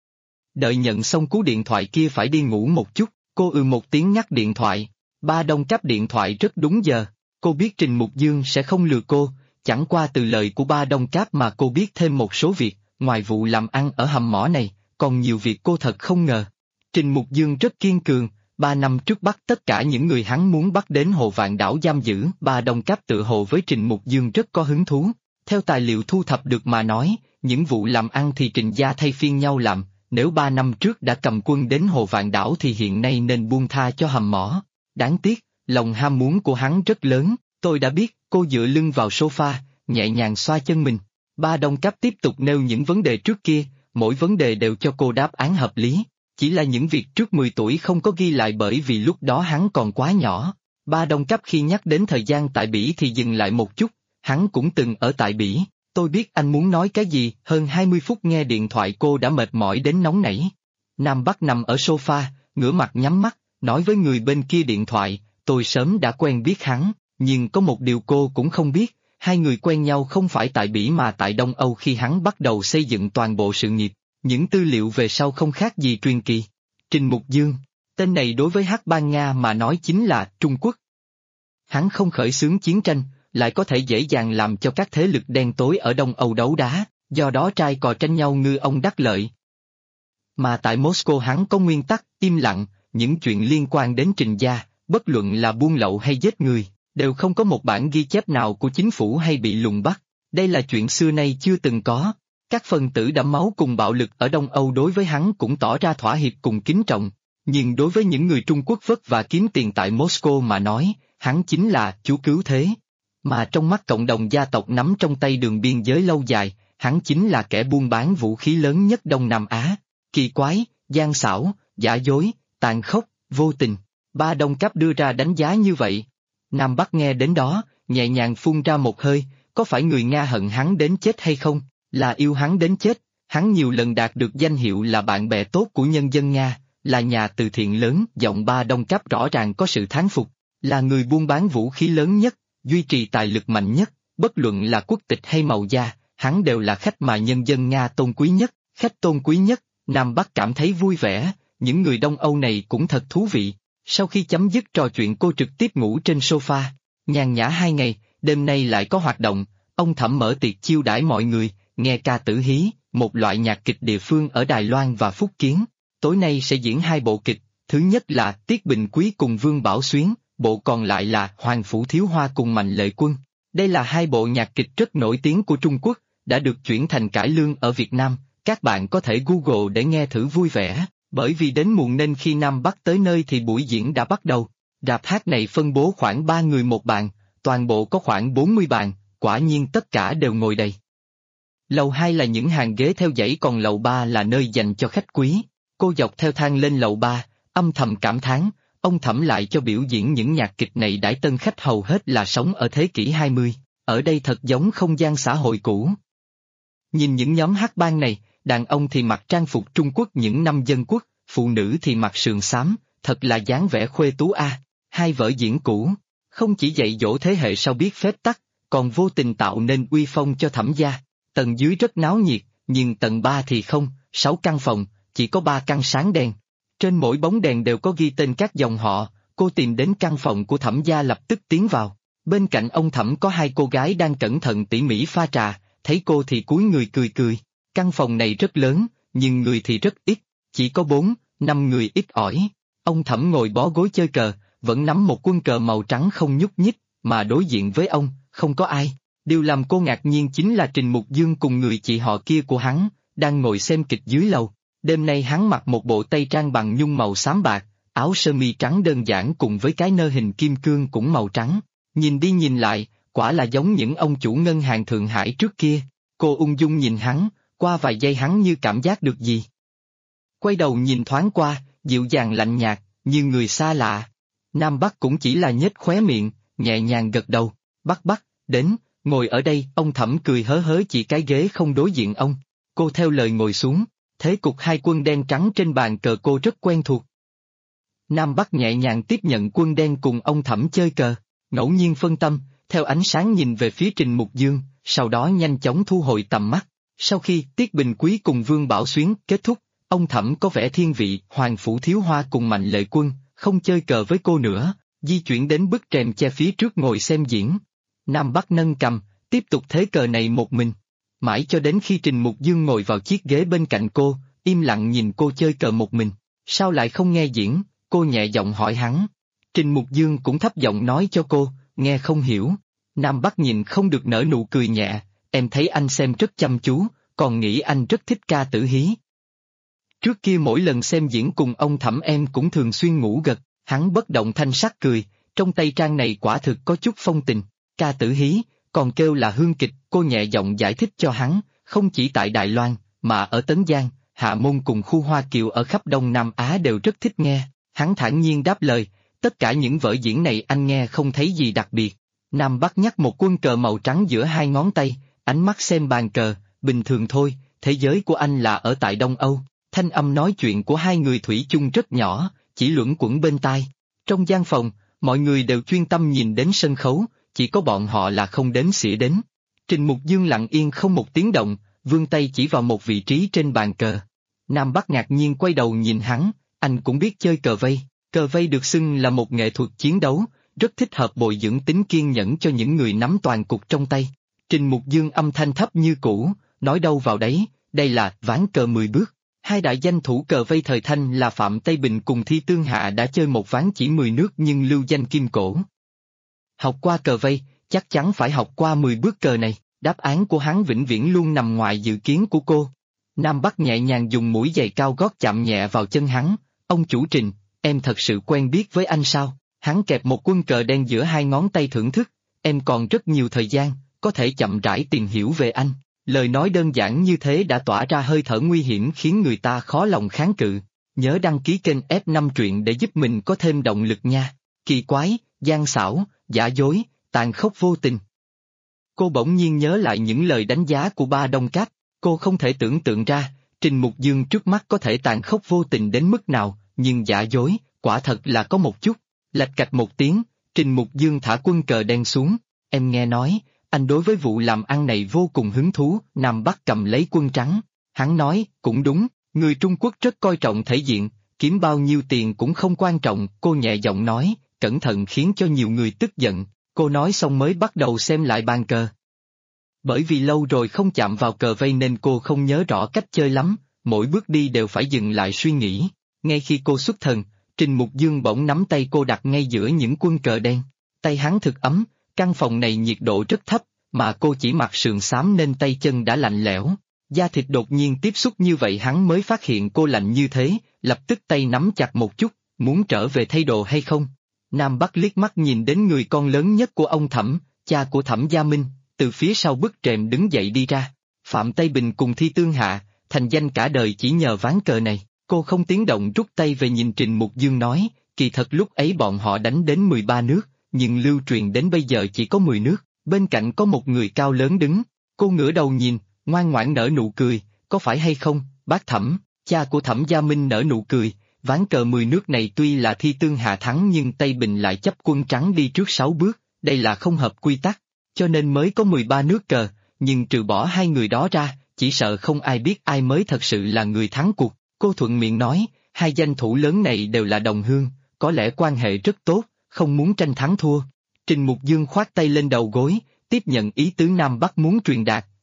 Đợi nhận xong cú điện thoại kia phải đi ngủ một chút, cô một tiếng ngắt điện thoại. Ba Đông cáp điện thoại rất đúng giờ, cô biết Trình Mục Dương sẽ không lừa cô, chẳng qua từ lời của Ba Đông cáp mà cô biết thêm một số việc, ngoài vụ làm ăn ở hầm mỏ này, còn nhiều việc cô thật không ngờ. Trình Mục Dương rất kiên cường, 3 năm trước bắt tất cả những người hắn muốn bắt đến Hồ Vạn Đảo giam giữ. Ba Đông cáp tự hồ với Trình Mục Dương rất có hứng thú. Theo tài liệu thu thập được mà nói, những vụ làm ăn thì Trình gia thay phiên nhau làm, nếu 3 năm trước đã cầm quân đến Hồ Vạn Đảo thì hiện nay nên buông tha cho hầm mỏ. Đáng tiếc, lòng ham muốn của hắn rất lớn, tôi đã biết. Cô dựa lưng vào sofa, nhẹ nhàng xoa chân mình. Ba Đông cáp tiếp tục nêu những vấn đề trước kia, mỗi vấn đề đều cho cô đáp án hợp lý. Chỉ là những việc trước 10 tuổi không có ghi lại bởi vì lúc đó hắn còn quá nhỏ. Ba Đông cáp khi nhắc đến thời gian tại Bỉ thì dừng lại một chút, hắn cũng từng ở tại Bỉ. Tôi biết anh muốn nói cái gì. Hơn 20 phút nghe điện thoại cô đã mệt mỏi đến nóng nảy. Nam Bắc nằm ở sofa, ngửa mặt nhắm mắt, nói với người bên kia điện thoại, tôi sớm đã quen biết hắn, nhưng có một điều cô cũng không biết, hai người quen nhau không phải tại Bỉ mà tại Đông Âu khi hắn bắt đầu xây dựng toàn bộ sự nghiệp. Những tư liệu về sau không khác gì truyền kỳ. Trình Mục Dương, tên này đối với Hắc Bang Nga mà nói chính là Trung Quốc. Hắn không khởi xướng chiến tranh, lại có thể dễ dàng làm cho các thế lực đen tối ở Đông Âu đấu đá, do đó trai cò tranh nhau ngư ông đắc lợi. Mà tại Moscow hắn có nguyên tắc, im lặng, những chuyện liên quan đến Trình gia, bất luận là buôn lậu hay giết người, đều không có một bản ghi chép nào của chính phủ hay bị lùng bắt. Đây là chuyện xưa nay chưa từng có. Các phần tử đẫm máu cùng bạo lực ở Đông Âu đối với hắn cũng tỏ ra thỏa hiệp cùng kính trọng, nhưng đối với những người Trung Quốc vất vả kiếm tiền tại Moscow mà nói, hắn chính là chúa cứu thế. Mà trong mắt cộng đồng gia tộc nắm trong tay đường biên giới lâu dài, hắn chính là kẻ buôn bán vũ khí lớn nhất Đông Nam Á. Kỳ quái, gian xảo, giả dối, tàn khốc, vô tình. Ba Đông cáp đưa ra đánh giá như vậy. Nam Bắc nghe đến đó, nhẹ nhàng phun ra một hơi, có phải người Nga hận hắn đến chết hay không? Là yêu hắn đến chết. Hắn nhiều lần đạt được danh hiệu là bạn bè tốt của nhân dân Nga, là nhà từ thiện lớn. Giọng Ba Đông cáp rõ ràng có sự thán phục, là người buôn bán vũ khí lớn nhất, duy trì tài lực mạnh nhất, bất luận là quốc tịch hay màu da, hắn đều là khách mà nhân dân Nga tôn quý nhất, khách tôn quý nhất. Nam Bắc cảm thấy vui vẻ, những người Đông Âu này cũng thật thú vị. Sau khi chấm dứt trò chuyện cô trực tiếp ngủ trên sofa, nhàn nhã 2 ngày, đêm nay lại có hoạt động, ông Thẩm mở tiệc chiêu đãi mọi người, nghe ca tử hí, một loại nhạc kịch địa phương ở Đài Loan và Phúc Kiến. Tối nay sẽ diễn 2 bộ kịch, thứ nhất là Tiết Bình Quý cùng Vương Bảo Xuyến, bộ còn lại là Hoàng Phủ Thiếu Hoa cùng Mạnh Lệ Quân. Đây là 2 bộ nhạc kịch rất nổi tiếng của Trung Quốc, đã được chuyển thành cải lương ở Việt Nam, các bạn có thể Google để nghe thử vui vẻ, bởi vì đến muộn nên khi Nam Bắc tới nơi thì buổi diễn đã bắt đầu. Rạp hát này phân bố khoảng 3 người một bàn, toàn bộ có khoảng 40 bàn, quả nhiên tất cả đều ngồi đầy. Lầu 2 là những hàng ghế theo dãy còn lầu 3 là nơi dành cho khách quý. Cô dọc theo thang lên lầu 3, âm thầm cảm thán, ông Thẩm lại cho biểu diễn những nhạc kịch này đãi tân khách hầu hết là sống ở thế kỷ 20, ở đây thật giống không gian xã hội cũ. Nhìn những nhóm hát band này, đàn ông thì mặc trang phục Trung Quốc những năm dân quốc, phụ nữ thì mặc sườn xám, thật là dáng vẻ khuê tú a. 2 vở diễn cũ, không chỉ dạy dỗ thế hệ sau biết phép tắc, còn vô tình tạo nên uy phong cho Thẩm gia. Tầng dưới rất náo nhiệt, nhưng tầng 3 thì không, 6 căn phòng, chỉ có 3 căn sáng đèn. Trên mỗi bóng đèn đều có ghi tên các dòng họ, cô tìm đến căn phòng của Thẩm gia lập tức tiến vào. Bên cạnh ông Thẩm có 2 cô gái đang cẩn thận tỉ mỉ pha trà, thấy cô thì cúi người cười cười. Căn phòng này rất lớn, nhưng người thì rất ít, chỉ có 4, 5 người ít ỏi. Ông Thẩm ngồi bó gối chơi cờ, vẫn nắm một quân cờ màu trắng không nhúc nhích, mà đối diện với ông, không có ai. Điều làm cô ngạc nhiên chính là Trình Mục Dương cùng người chị họ kia của hắn, đang ngồi xem kịch dưới lầu. Đêm nay hắn mặc một bộ tây trang bằng nhung màu xám bạc, áo sơ mi trắng đơn giản cùng với cái nơ hình kim cương cũng màu trắng. Nhìn đi nhìn lại, quả là giống những ông chủ ngân hàng Thượng Hải trước kia. Cô ung dung nhìn hắn, qua vài giây hắn như cảm giác được gì. Quay đầu nhìn thoáng qua, dịu dàng lạnh nhạt, như người xa lạ. Nam Bắc cũng chỉ là nhếch khóe miệng, nhẹ nhàng gật đầu. Bắc, đến, ngồi ở đây. Ông Thẩm cười hớ hớ chỉ cái ghế không đối diện ông. Cô theo lời ngồi xuống, thế cục hai quân đen trắng trên bàn cờ cô rất quen thuộc. Nam Bắc nhẹ nhàng tiếp nhận quân đen cùng ông Thẩm chơi cờ, ngẫu nhiên phân tâm, theo ánh sáng nhìn về phía Trình Mục Dương, sau đó nhanh chóng thu hồi tầm mắt. Sau khi Tiết Bình Quý cùng Vương Bảo Xuyến kết thúc, ông Thẩm có vẻ thiên vị Hoàng Phủ Thiếu Hoa cùng Mạnh Lệ Quân, không chơi cờ với cô nữa, di chuyển đến bức rèm che phía trước ngồi xem diễn. Nam Bắc nâng cầm, tiếp tục thế cờ này một mình. Mãi cho đến khi Trình Mục Dương ngồi vào chiếc ghế bên cạnh cô, im lặng nhìn cô chơi cờ một mình. Sao lại không nghe diễn? Cô nhẹ giọng hỏi hắn. Trình Mục Dương cũng thấp giọng nói cho cô, nghe không hiểu. Nam Bắc nhìn không được nở nụ cười nhẹ, em thấy anh xem rất chăm chú, còn nghĩ anh rất thích ca tử hí. Trước kia mỗi lần xem diễn cùng ông Thẩm em cũng thường xuyên ngủ gật, hắn bất động thanh sắc cười, trong tay trang này quả thực có chút phong tình. Ca tử hí, còn kêu là hương kịch, cô nhẹ giọng giải thích cho hắn, không chỉ tại Đài Loan, mà ở Tấn Giang, Hạ Môn cùng khu Hoa Kiều ở khắp Đông Nam Á đều rất thích nghe. Hắn thản nhiên đáp lời, tất cả những vở diễn này anh nghe không thấy gì đặc biệt. Nam Bắc nhắc một quân cờ màu trắng giữa hai ngón tay, ánh mắt xem bàn cờ, bình thường thôi, thế giới của anh là ở tại Đông Âu. Thanh âm nói chuyện của hai người thủy chung rất nhỏ, chỉ luẩn quẩn bên tai. Trong gian phòng, mọi người đều chuyên tâm nhìn đến sân khấu, chỉ có bọn họ là không đếm xỉa đến. Trình Mục Dương lặng yên không một tiếng động, vươn tay chỉ vào một vị trí trên bàn cờ. Nam Bắc ngạc nhiên quay đầu nhìn hắn, anh cũng biết chơi cờ vây. Cờ vây được xưng là một nghệ thuật chiến đấu, rất thích hợp bồi dưỡng tính kiên nhẫn cho những người nắm toàn cục trong tay. Trình Mục Dương âm thanh thấp như cũ, nói đâu vào đấy, đây là ván cờ 10 bước. Hai đại danh thủ cờ vây thời Thanh là Phạm Tây Bình cùng Thi Tương Hạ đã chơi một ván chỉ 10 nước nhưng lưu danh kim cổ. Học qua cờ vây, chắc chắn phải học qua 10 bước cờ này, đáp án của hắn vĩnh viễn luôn nằm ngoài dự kiến của cô. Nam Bắc nhẹ nhàng dùng mũi giày cao gót chạm nhẹ vào chân hắn, ông chủ Trình, em thật sự quen biết với anh sao? Hắn kẹp một quân cờ đen giữa hai ngón tay thưởng thức, em còn rất nhiều thời gian, có thể chậm rãi tìm hiểu về anh. Lời nói đơn giản như thế đã tỏa ra hơi thở nguy hiểm khiến người ta khó lòng kháng cự. Nhớ đăng ký kênh F5 truyện để giúp mình có thêm động lực nha. Kỳ quái, gian xảo, giả dối, tàn khốc vô tình. Cô bỗng nhiên nhớ lại những lời đánh giá của Ba Đông Cát, cô không thể tưởng tượng ra, Trình Mục Dương trước mắt có thể tàn khốc vô tình đến mức nào, nhưng giả dối, quả thật là có một chút. Lạch cạch một tiếng, Trình Mục Dương thả quân cờ đen xuống, em nghe nói, anh đối với vụ làm ăn này vô cùng hứng thú. Nam Bắc cầm lấy quân trắng, hắn nói, cũng đúng, người Trung Quốc rất coi trọng thể diện, kiếm bao nhiêu tiền cũng không quan trọng. Cô nhẹ giọng nói, cẩn thận khiến cho nhiều người tức giận. Cô nói xong mới bắt đầu xem lại bàn cờ. Bởi vì lâu rồi không chạm vào cờ vây nên cô không nhớ rõ cách chơi lắm, mỗi bước đi đều phải dừng lại suy nghĩ. Ngay khi cô xuất thần, Trình Mục Dương bỗng nắm tay cô đặt ngay giữa những quân cờ đen. Tay hắn thực ấm, căn phòng này nhiệt độ rất thấp, mà cô chỉ mặc sườn xám nên tay chân đã lạnh lẽo. Da thịt đột nhiên tiếp xúc như vậy hắn mới phát hiện cô lạnh như thế, lập tức tay nắm chặt một chút, muốn trở về thay đồ hay không? Nam Bắc liếc mắt nhìn đến người con lớn nhất của ông Thẩm, cha của Thẩm Gia Minh, từ phía sau bức rèm đứng dậy đi ra. Phạm Tây Bình cùng Thi Tương Hạ, thành danh cả đời chỉ nhờ ván cờ này. Cô không tiếng động rút tay về nhìn Trình Mục Dương nói, kỳ thật lúc ấy bọn họ đánh đến 13 nước, nhưng lưu truyền đến bây giờ chỉ có 10 nước, bên cạnh có một người cao lớn đứng. Cô ngửa đầu nhìn, ngoan ngoãn nở nụ cười, có phải hay không, bác Thẩm? Cha của Thẩm Gia Minh nở nụ cười, ván cờ 10 nước này tuy là Thi Tương Hạ thắng nhưng Tây Bình lại chấp quân trắng đi trước 6 bước, đây là không hợp quy tắc, cho nên mới có 13 nước cờ, nhưng trừ bỏ hai người đó ra, chỉ sợ không ai biết ai mới thật sự là người thắng cuộc. Cô thuận miệng nói, hai danh thủ lớn này đều là đồng hương, có lẽ quan hệ rất tốt, không muốn tranh thắng thua. Trình Mục Dương khoát tay lên đầu gối, tiếp nhận ý tứ Nam Bắc muốn truyền đạt,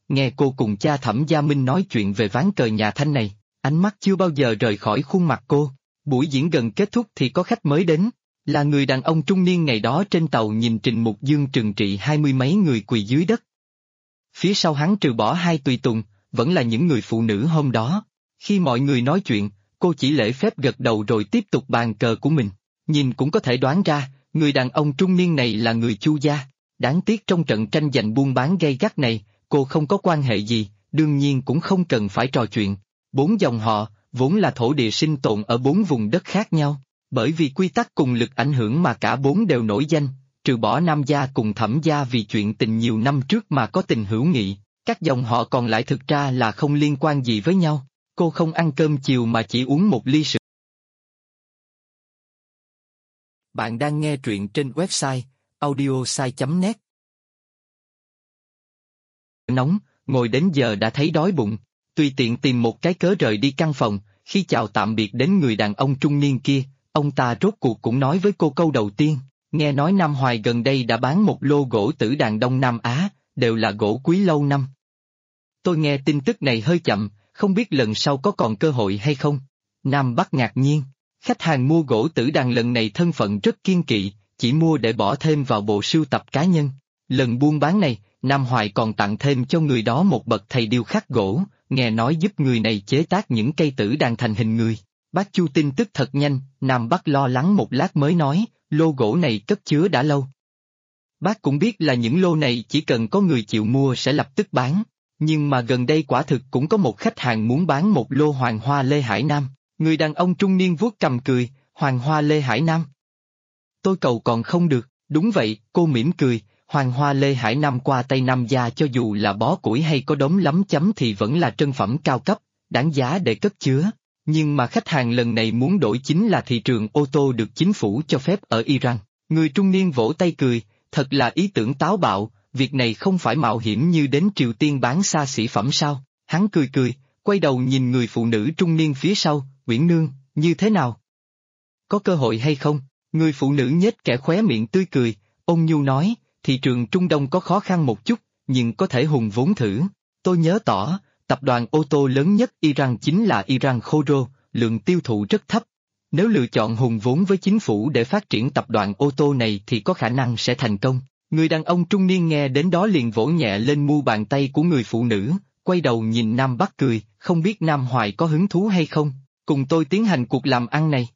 nghe cô cùng cha Thẩm Gia Minh nói chuyện về ván cờ nhà Thanh này, ánh mắt chưa bao giờ rời khỏi khuôn mặt cô. Buổi diễn gần kết thúc thì có khách mới đến, là người đàn ông trung niên ngày đó trên tàu nhìn Trình Mục Dương trừng trị 20 mấy người quỳ dưới đất. Phía sau hắn trừ bỏ 2 tùy tùng, vẫn là những người phụ nữ hôm đó. Khi mọi người nói chuyện, cô chỉ lễ phép gật đầu rồi tiếp tục bàn cờ của mình. Nhìn cũng có thể đoán ra, người đàn ông trung niên này là người Chu gia. Đáng tiếc trong trận tranh giành buôn bán gay gắt này, cô không có quan hệ gì, đương nhiên cũng không cần phải trò chuyện. 4 dòng họ, vốn là thổ địa sinh tồn ở 4 vùng đất khác nhau. Bởi vì quy tắc cùng lực ảnh hưởng mà cả 4 đều nổi danh, trừ bỏ Nam gia cùng Thẩm gia vì chuyện tình nhiều năm trước mà có tình hữu nghị, các dòng họ còn lại thực ra là không liên quan gì với nhau. Cô không ăn cơm chiều mà chỉ uống một ly sữa. Bạn đang nghe truyện trên website audiosai.net. Nóng, ngồi đến giờ đã thấy đói bụng, tùy tiện tìm một cái cớ rời đi căn phòng. Khi chào tạm biệt đến người đàn ông trung niên kia, ông ta rốt cuộc cũng nói với cô câu đầu tiên, nghe nói Nam Hoài gần đây đã bán một lô gỗ tử đàn Đông Nam Á, đều là gỗ quý lâu năm. Tôi nghe tin tức này hơi chậm, không biết lần sau có còn cơ hội hay không. Nam Bắc ngạc nhiên, khách hàng mua gỗ tử đàn lần này thân phận rất kiêng kỵ, chỉ mua để bỏ thêm vào bộ sưu tập cá nhân. Lần buôn bán này, Nam Hoài còn tặng thêm cho người đó một bậc thầy điêu khắc gỗ, nghe nói giúp người này chế tác những cây tử đàn thành hình người. Bác Chu tin tức thật nhanh, Nam Bắc lo lắng một lát mới nói, lô gỗ này cất chứa đã lâu. Bác cũng biết là những lô này chỉ cần có người chịu mua sẽ lập tức bán, nhưng mà gần đây quả thực cũng có một khách hàng muốn bán một lô Hoàng Hoa Lê Hải Nam. Người đàn ông trung niên vuốt cằm cười, Hoàng Hoa Lê Hải Nam. Tôi cầu còn không được, đúng vậy, cô mỉm cười, Hoàng Hoa Lê Hải Nam qua tay Nam gia cho dù là bó củi hay có đống lấm chấm thì vẫn là trân phẩm cao cấp, đáng giá để cất chứa. Nhưng mà khách hàng lần này muốn đổi chính là thị trường ô tô được chính phủ cho phép ở Iran. Người trung niên vỗ tay cười, thật là ý tưởng táo bạo, việc này không phải mạo hiểm như đến Triều Tiên bán xa xỉ phẩm sao? Hắn cười cười, quay đầu nhìn người phụ nữ trung niên phía sau, Uyển Nương, như thế nào? Có cơ hội hay không? Người phụ nữ nhếch kẽ khóe miệng tươi cười, ôn nhu nói, thị trường Trung Đông có khó khăn một chút, nhưng có thể hùng vốn thử. Tôi nhớ tỏ, tập đoàn ô tô lớn nhất Iran chính là Iran Khodro, lượng tiêu thụ rất thấp. Nếu lựa chọn hùng vốn với chính phủ để phát triển tập đoàn ô tô này thì có khả năng sẽ thành công. Người đàn ông trung niên nghe đến đó liền vỗ nhẹ lên mu bàn tay của người phụ nữ, quay đầu nhìn Nam Bắc cười, không biết Nam Hoài có hứng thú hay không, cùng tôi tiến hành cuộc làm ăn này.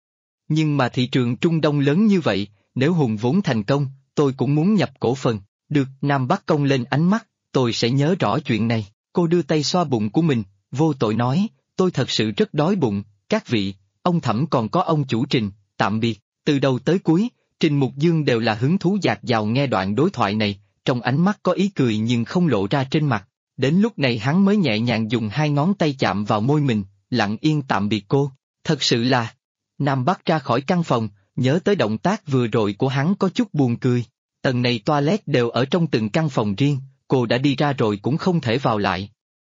Nhưng mà thị trường Trung Đông lớn như vậy, nếu hùng vốn thành công, tôi cũng muốn nhập cổ phần. Được, Nam Bắc cong lên ánh mắt, tôi sẽ nhớ rõ chuyện này. Cô đưa tay xoa bụng của mình, vô tội nói, tôi thật sự rất đói bụng, các vị, ông Thẩm còn có ông chủ Trình, tạm biệt. Từ đầu tới cuối, Trình Mục Dương đều là hứng thú dạt dào nghe đoạn đối thoại này, trong ánh mắt có ý cười nhưng không lộ ra trên mặt. Đến lúc này hắn mới nhẹ nhàng dùng 2 ngón tay chạm vào môi mình, lặng yên tạm biệt cô. Thật sự là... Nam Bắc ra khỏi căn phòng, nhớ tới động tác vừa rồi của hắn có chút buồn cười. Tầng này toilet đều ở trong từng căn phòng riêng, cô đã đi ra rồi cũng không thể vào lại.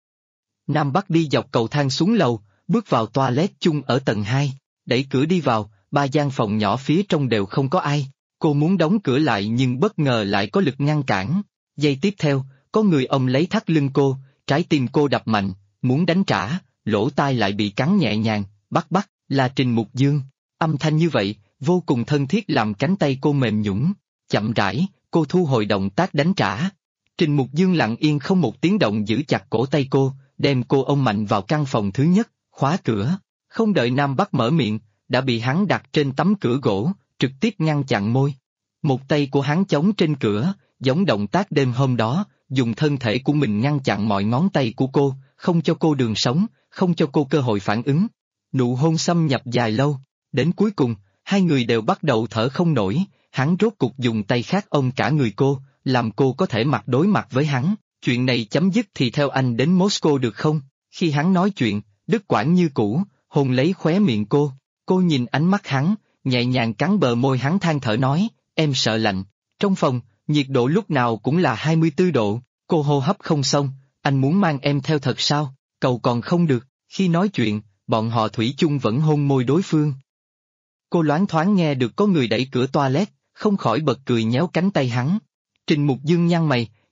Nam Bắc đi dọc cầu thang xuống lầu, bước vào toilet chung ở tầng 2, đẩy cửa đi vào, 3 gian phòng nhỏ phía trong đều không có ai. Cô muốn đóng cửa lại nhưng bất ngờ lại có lực ngăn cản. Giây tiếp theo, có người ôm lấy thắt lưng cô, trái tim cô đập mạnh, muốn đánh trả, lỗ tai lại bị cắn nhẹ nhàng, bắt, là Trình Mục Dương. Âm thanh như vậy, vô cùng thân thiết làm cánh tay cô mềm nhũn. Chậm rãi, cô thu hồi động tác đánh trả. Trình Mục Dương lặng yên không một tiếng động giữ chặt cổ tay cô, đem cô ôm mạnh vào căn phòng thứ nhất, khóa cửa. Không đợi Nam Bắc mở miệng, đã bị hắn đặt trên tấm cửa gỗ, trực tiếp ngăn chặn môi. Một tay của hắn chống trên cửa, giống động tác đêm hôm đó, dùng thân thể của mình ngăn chặn mọi ngón tay của cô, không cho cô đường sống, không cho cô cơ hội phản ứng. Nụ hôn xâm nhập dài lâu, đến cuối cùng, hai người đều bắt đầu thở không nổi, hắn rốt cục dùng tay khác ôm cả người cô, làm cô có thể mặt đối mặt với hắn. Chuyện này chấm dứt thì theo anh đến Moscow được không? Khi hắn nói chuyện, đứt quãng như cũ, hôn lấy khóe miệng cô nhìn ánh mắt hắn, nhẹ nhàng cắn bờ môi hắn than thở nói, em sợ lạnh. Trong phòng, nhiệt độ lúc nào cũng là 24 độ, cô hô hấp không xong, anh muốn mang em theo thật sao? Cầu còn không được. Khi nói chuyện, bọn họ thủy chung vẫn hôn môi đối phương. Cô loáng thoáng nghe được có người đẩy cửa toilet, không khỏi bật cười nhéo cánh tay hắn. Trình Mục Dương nhăn mày,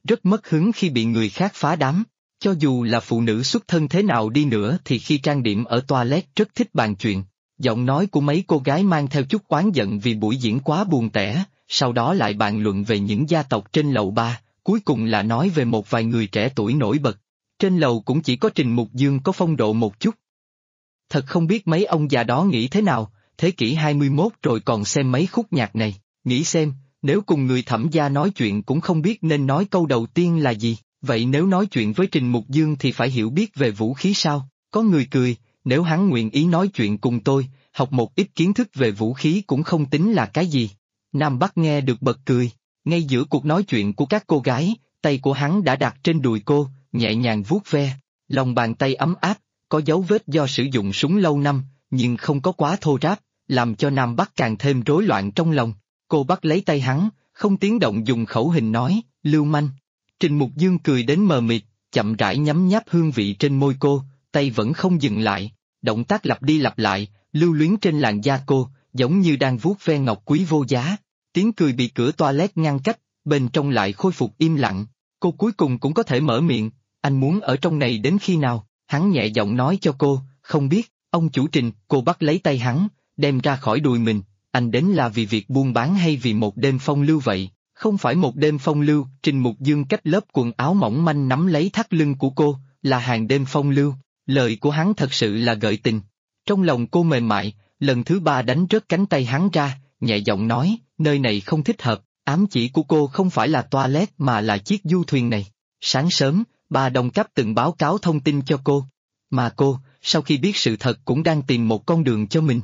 rất mất hứng khi bị người khác phá đám. Cho dù là phụ nữ xuất thân thế nào đi nữa thì khi trang điểm ở toilet rất thích bàn chuyện. Giọng nói của mấy cô gái mang theo chút oán giận vì buổi diễn quá buồn tẻ, sau đó lại bàn luận về những gia tộc trên lầu ba, cuối cùng là nói về một vài người trẻ tuổi nổi bật. Trên lầu cũng chỉ có Trình Mục Dương có phong độ một chút. Thật không biết mấy ông già đó nghĩ thế nào, thế kỷ 21 rồi còn xem mấy khúc nhạc này, nghĩ xem, nếu cùng người Thẩm gia nói chuyện cũng không biết nên nói câu đầu tiên là gì, vậy nếu nói chuyện với Trình Mục Dương thì phải hiểu biết về vũ khí sao? Có người cười, nếu hắn nguyện ý nói chuyện cùng tôi, học một ít kiến thức về vũ khí cũng không tính là cái gì. Nam Bắc nghe được bật cười, ngay giữa cuộc nói chuyện của các cô gái, tay của hắn đã đặt trên đùi cô, nhẹ nhàng vuốt ve, lòng bàn tay ấm áp, có dấu vết do sử dụng súng lâu năm, nhưng không có quá thô ráp, làm cho Nam Bắc càng thêm rối loạn trong lòng. Cô bắt lấy tay hắn, không tiếng động dùng khẩu hình nói, lưu manh. Trình Mục Dương cười đến mờ mịt, chậm rãi nhấm nháp hương vị trên môi cô, tay vẫn không dừng lại, động tác lặp đi lặp lại, lưu luyến trên làn da cô, giống như đang vuốt ve ngọc quý vô giá. Tiếng cười bị cửa toilet ngăn cách, bên trong lại khôi phục im lặng, cô cuối cùng cũng có thể mở miệng, anh muốn ở trong này đến khi nào, hắn nhẹ giọng nói cho cô, không biết, ông chủ Trình, cô bắt lấy tay hắn, đem ra khỏi đùi mình, anh đến là vì việc buôn bán hay vì một đêm phong lưu vậy? Không phải một đêm phong lưu, Trình Mục Dương cách lớp quần áo mỏng manh nắm lấy thắt lưng của cô, là hàng đêm phong lưu, lời của hắn thật sự là gợi tình. Trong lòng cô mềm mại, lần thứ ba đánh rớt cánh tay hắn ra, nhẹ giọng nói, nơi này không thích hợp, ám chỉ của cô không phải là toilet mà là chiếc du thuyền này. Sáng sớm, bà đồng cấp từng báo cáo thông tin cho cô, mà cô, sau khi biết sự thật cũng đang tìm một con đường cho mình.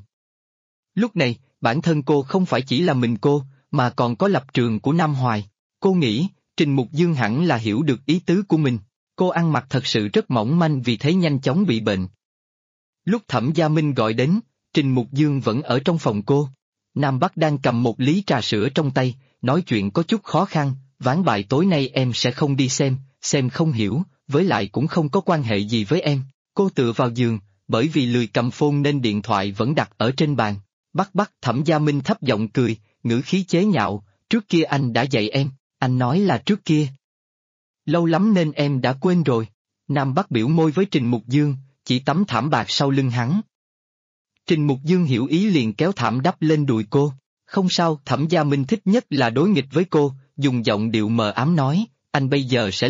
Lúc này, bản thân cô không phải chỉ là mình cô, mà còn có lập trường của Nam Hoài. Cô nghĩ, Trình Mục Dương hẳn là hiểu được ý tứ của mình. Cô ăn mặc thật sự rất mỏng manh vì thế nhanh chóng bị bệnh. Lúc Thẩm Gia Minh gọi đến, Trình Mục Dương vẫn ở trong phòng cô. Nam Bắc đang cầm một ly trà sữa trong tay, nói chuyện có chút khó khăn, ván bài tối nay em sẽ không đi xem không hiểu, với lại cũng không có quan hệ gì với em. Cô tựa vào giường, bởi vì lười cầm phone nên điện thoại vẫn đặt ở trên bàn. Bắc, Thẩm Gia Minh thấp giọng cười, ngữ khí chế nhạo, trước kia anh đã dạy em, anh nói là trước kia. Lâu lắm nên em đã quên rồi. Nam Bắc biểu môi với Trình Mục Dương, chỉ tấm thảm bạc sau lưng hắn. Trình Mục Dương hiểu ý liền kéo thảm đắp lên đùi cô. Không sao, Thẩm Gia Minh thích nhất là đối nghịch với cô, dùng giọng điệu mờ ám nói, anh bây giờ sẽ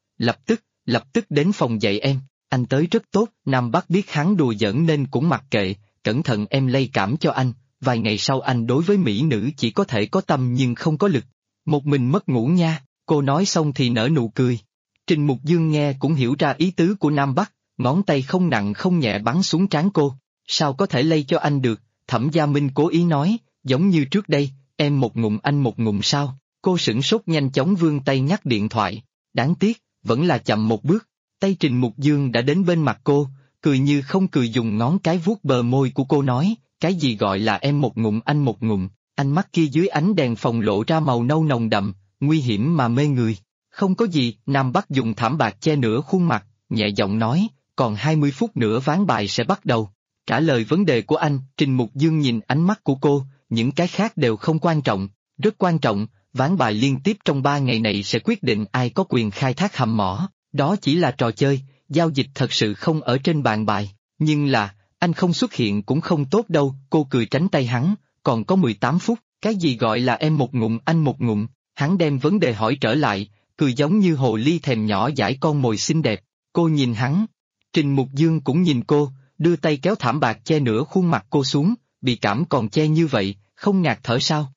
lập tức đến phòng dạy em, anh tới rất tốt. Nam Bắc biết hắn đùa giỡn nên cũng mặc kệ, cẩn thận em lây cảm cho anh, vài ngày sau anh đối với mỹ nữ chỉ có thể có tâm nhưng không có lực. Một mình mất ngủ nha, cô nói xong thì nở nụ cười. Trình Mục Dương nghe cũng hiểu ra ý tứ của Nam Bắc, ngón tay không nặng không nhẹ bắn xuống trán cô. Sao có thể lây cho anh được, Thẩm Gia Minh cố ý nói, giống như trước đây, em một ngụm anh một ngụm sao? Cô sửng sốt nhanh chóng vươn tay nhắc điện thoại, đáng tiếc, vẫn là chậm một bước. Tay Trình Mục Dương đã đến bên mặt cô, cười như không cười dùng ngón cái vuốt bờ môi của cô nói, cái gì gọi là em một ngụm anh một ngụm, ánh mắt kia dưới ánh đèn phòng lộ ra màu nâu nồng đậm, nguy hiểm mà mê người. Không có gì, Nam Bắc dùng thảm bạc che nửa khuôn mặt, nhẹ giọng nói, còn 20 phút nữa ván bài sẽ bắt đầu. Trả lời vấn đề của anh, Trình Mục Dương nhìn ánh mắt của cô, những cái khác đều không quan trọng, rất quan trọng, ván bài liên tiếp trong 3 ngày này sẽ quyết định ai có quyền khai thác hầm mỏ, đó chỉ là trò chơi, giao dịch thật sự không ở trên bàn bài, nhưng là, anh không xuất hiện cũng không tốt đâu, cô cười tránh tay hắn, còn có 18 phút, cái gì gọi là em một ngụm anh một ngụm, hắn đem vấn đề hỏi trở lại, cười giống như hồ ly thèm nhỏ dãi con mồi xinh đẹp, cô nhìn hắn, Trình Mục Dương cũng nhìn cô, đưa tay kéo thảm bạc che nửa khuôn mặt cô xuống, bị cảm còn che như vậy, không ngạt thở sao?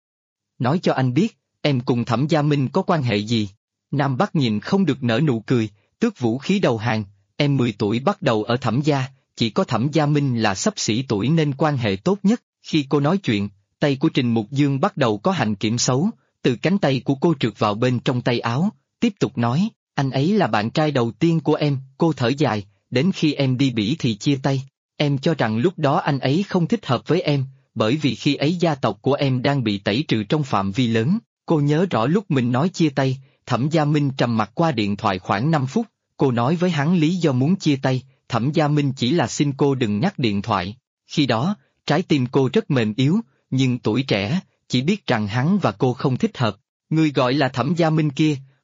Nói cho anh biết, em cùng Thẩm Gia Minh có quan hệ gì? Nam Bắc nhìn không được nở nụ cười, tước vũ khí đầu hàng, em 10 tuổi bắt đầu ở Thẩm Gia, chỉ có Thẩm Gia Minh là xấp xỉ tuổi nên quan hệ tốt nhất. Khi cô nói chuyện, tay của Trình Mục Dương bắt đầu có hành kiểm xấu, từ cánh tay của cô trượt vào bên trong tay áo, tiếp tục nói, anh ấy là bạn trai đầu tiên của em, cô thở dài, đến khi em đi Bỉ thì chia tay, em cho rằng lúc đó anh ấy không thích hợp với em, bởi vì khi ấy gia tộc của em đang bị tẩy trừ trong phạm vi lớn, cô nhớ rõ lúc mình nói chia tay, Thẩm Gia Minh trầm mặc qua điện thoại khoảng 5 phút, cô nói với hắn lý do muốn chia tay, Thẩm Gia Minh chỉ là xin cô đừng nhắc điện thoại, khi đó, trái tim cô rất mềm yếu, nhưng tuổi trẻ, chỉ biết rằng hắn và cô không thích hợp, người gọi là Thẩm Gia Minh kia,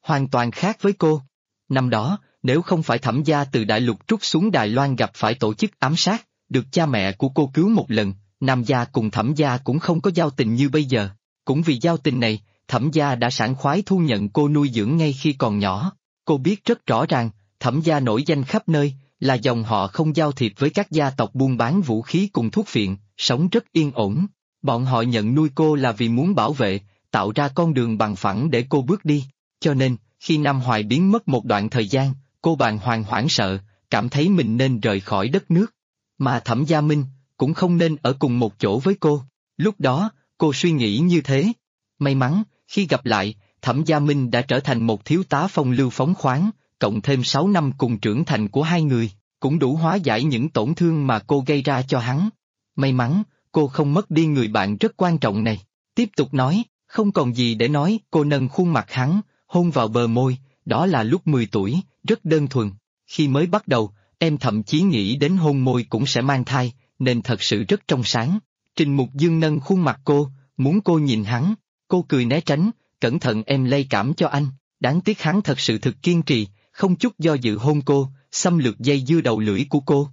hoàn toàn khác với cô. Năm đó, nếu không phải Thẩm gia từ đại lục trút xuống Đài Loan gặp phải tổ chức ám sát, được cha mẹ của cô cứu một lần, Nam gia cùng Thẩm gia cũng không có giao tình như bây giờ. Cũng vì giao tình này, Thẩm gia đã sảng khoái thu nhận cô nuôi dưỡng ngay khi còn nhỏ. Cô biết rất rõ ràng, Thẩm gia nổi danh khắp nơi, là dòng họ không giao thiệp với các gia tộc buôn bán vũ khí cùng thuốc phiện, sống rất yên ổn. Bọn họ nhận nuôi cô là vì muốn bảo vệ, tạo ra con đường bằng phẳng để cô bước đi. Cho nên, khi Nam Hoài biến mất một đoạn thời gian, cô bàng hoàng hoảng sợ, cảm thấy mình nên rời khỏi đất nước. Mà Thẩm Gia Minh, cũng không nên ở cùng một chỗ với cô. Lúc đó, cô suy nghĩ như thế. May mắn, khi gặp lại, Thẩm Gia Minh đã trở thành một thiếu tá phong lưu phóng khoáng, cộng thêm 6 năm cùng trưởng thành của hai người, cũng đủ hóa giải những tổn thương mà cô gây ra cho hắn. May mắn, cô không mất đi người bạn rất quan trọng này. Tiếp tục nói, không còn gì để nói, cô nâng khuôn mặt hắn, hôn vào bờ môi, đó là lúc 10 tuổi, rất đơn thuần. Khi mới bắt đầu, em thậm chí nghĩ đến hôn môi cũng sẽ mang thai, nên thật sự rất trong sáng. Trình Mục Dương nâng khuôn mặt cô, muốn cô nhìn hắn, cô cười né tránh, cẩn thận em lây cảm cho anh. Đáng tiếc hắn thật sự thực kiên trì, không chút do dự hôn cô, xâm lược dây dưa đầu lưỡi của cô.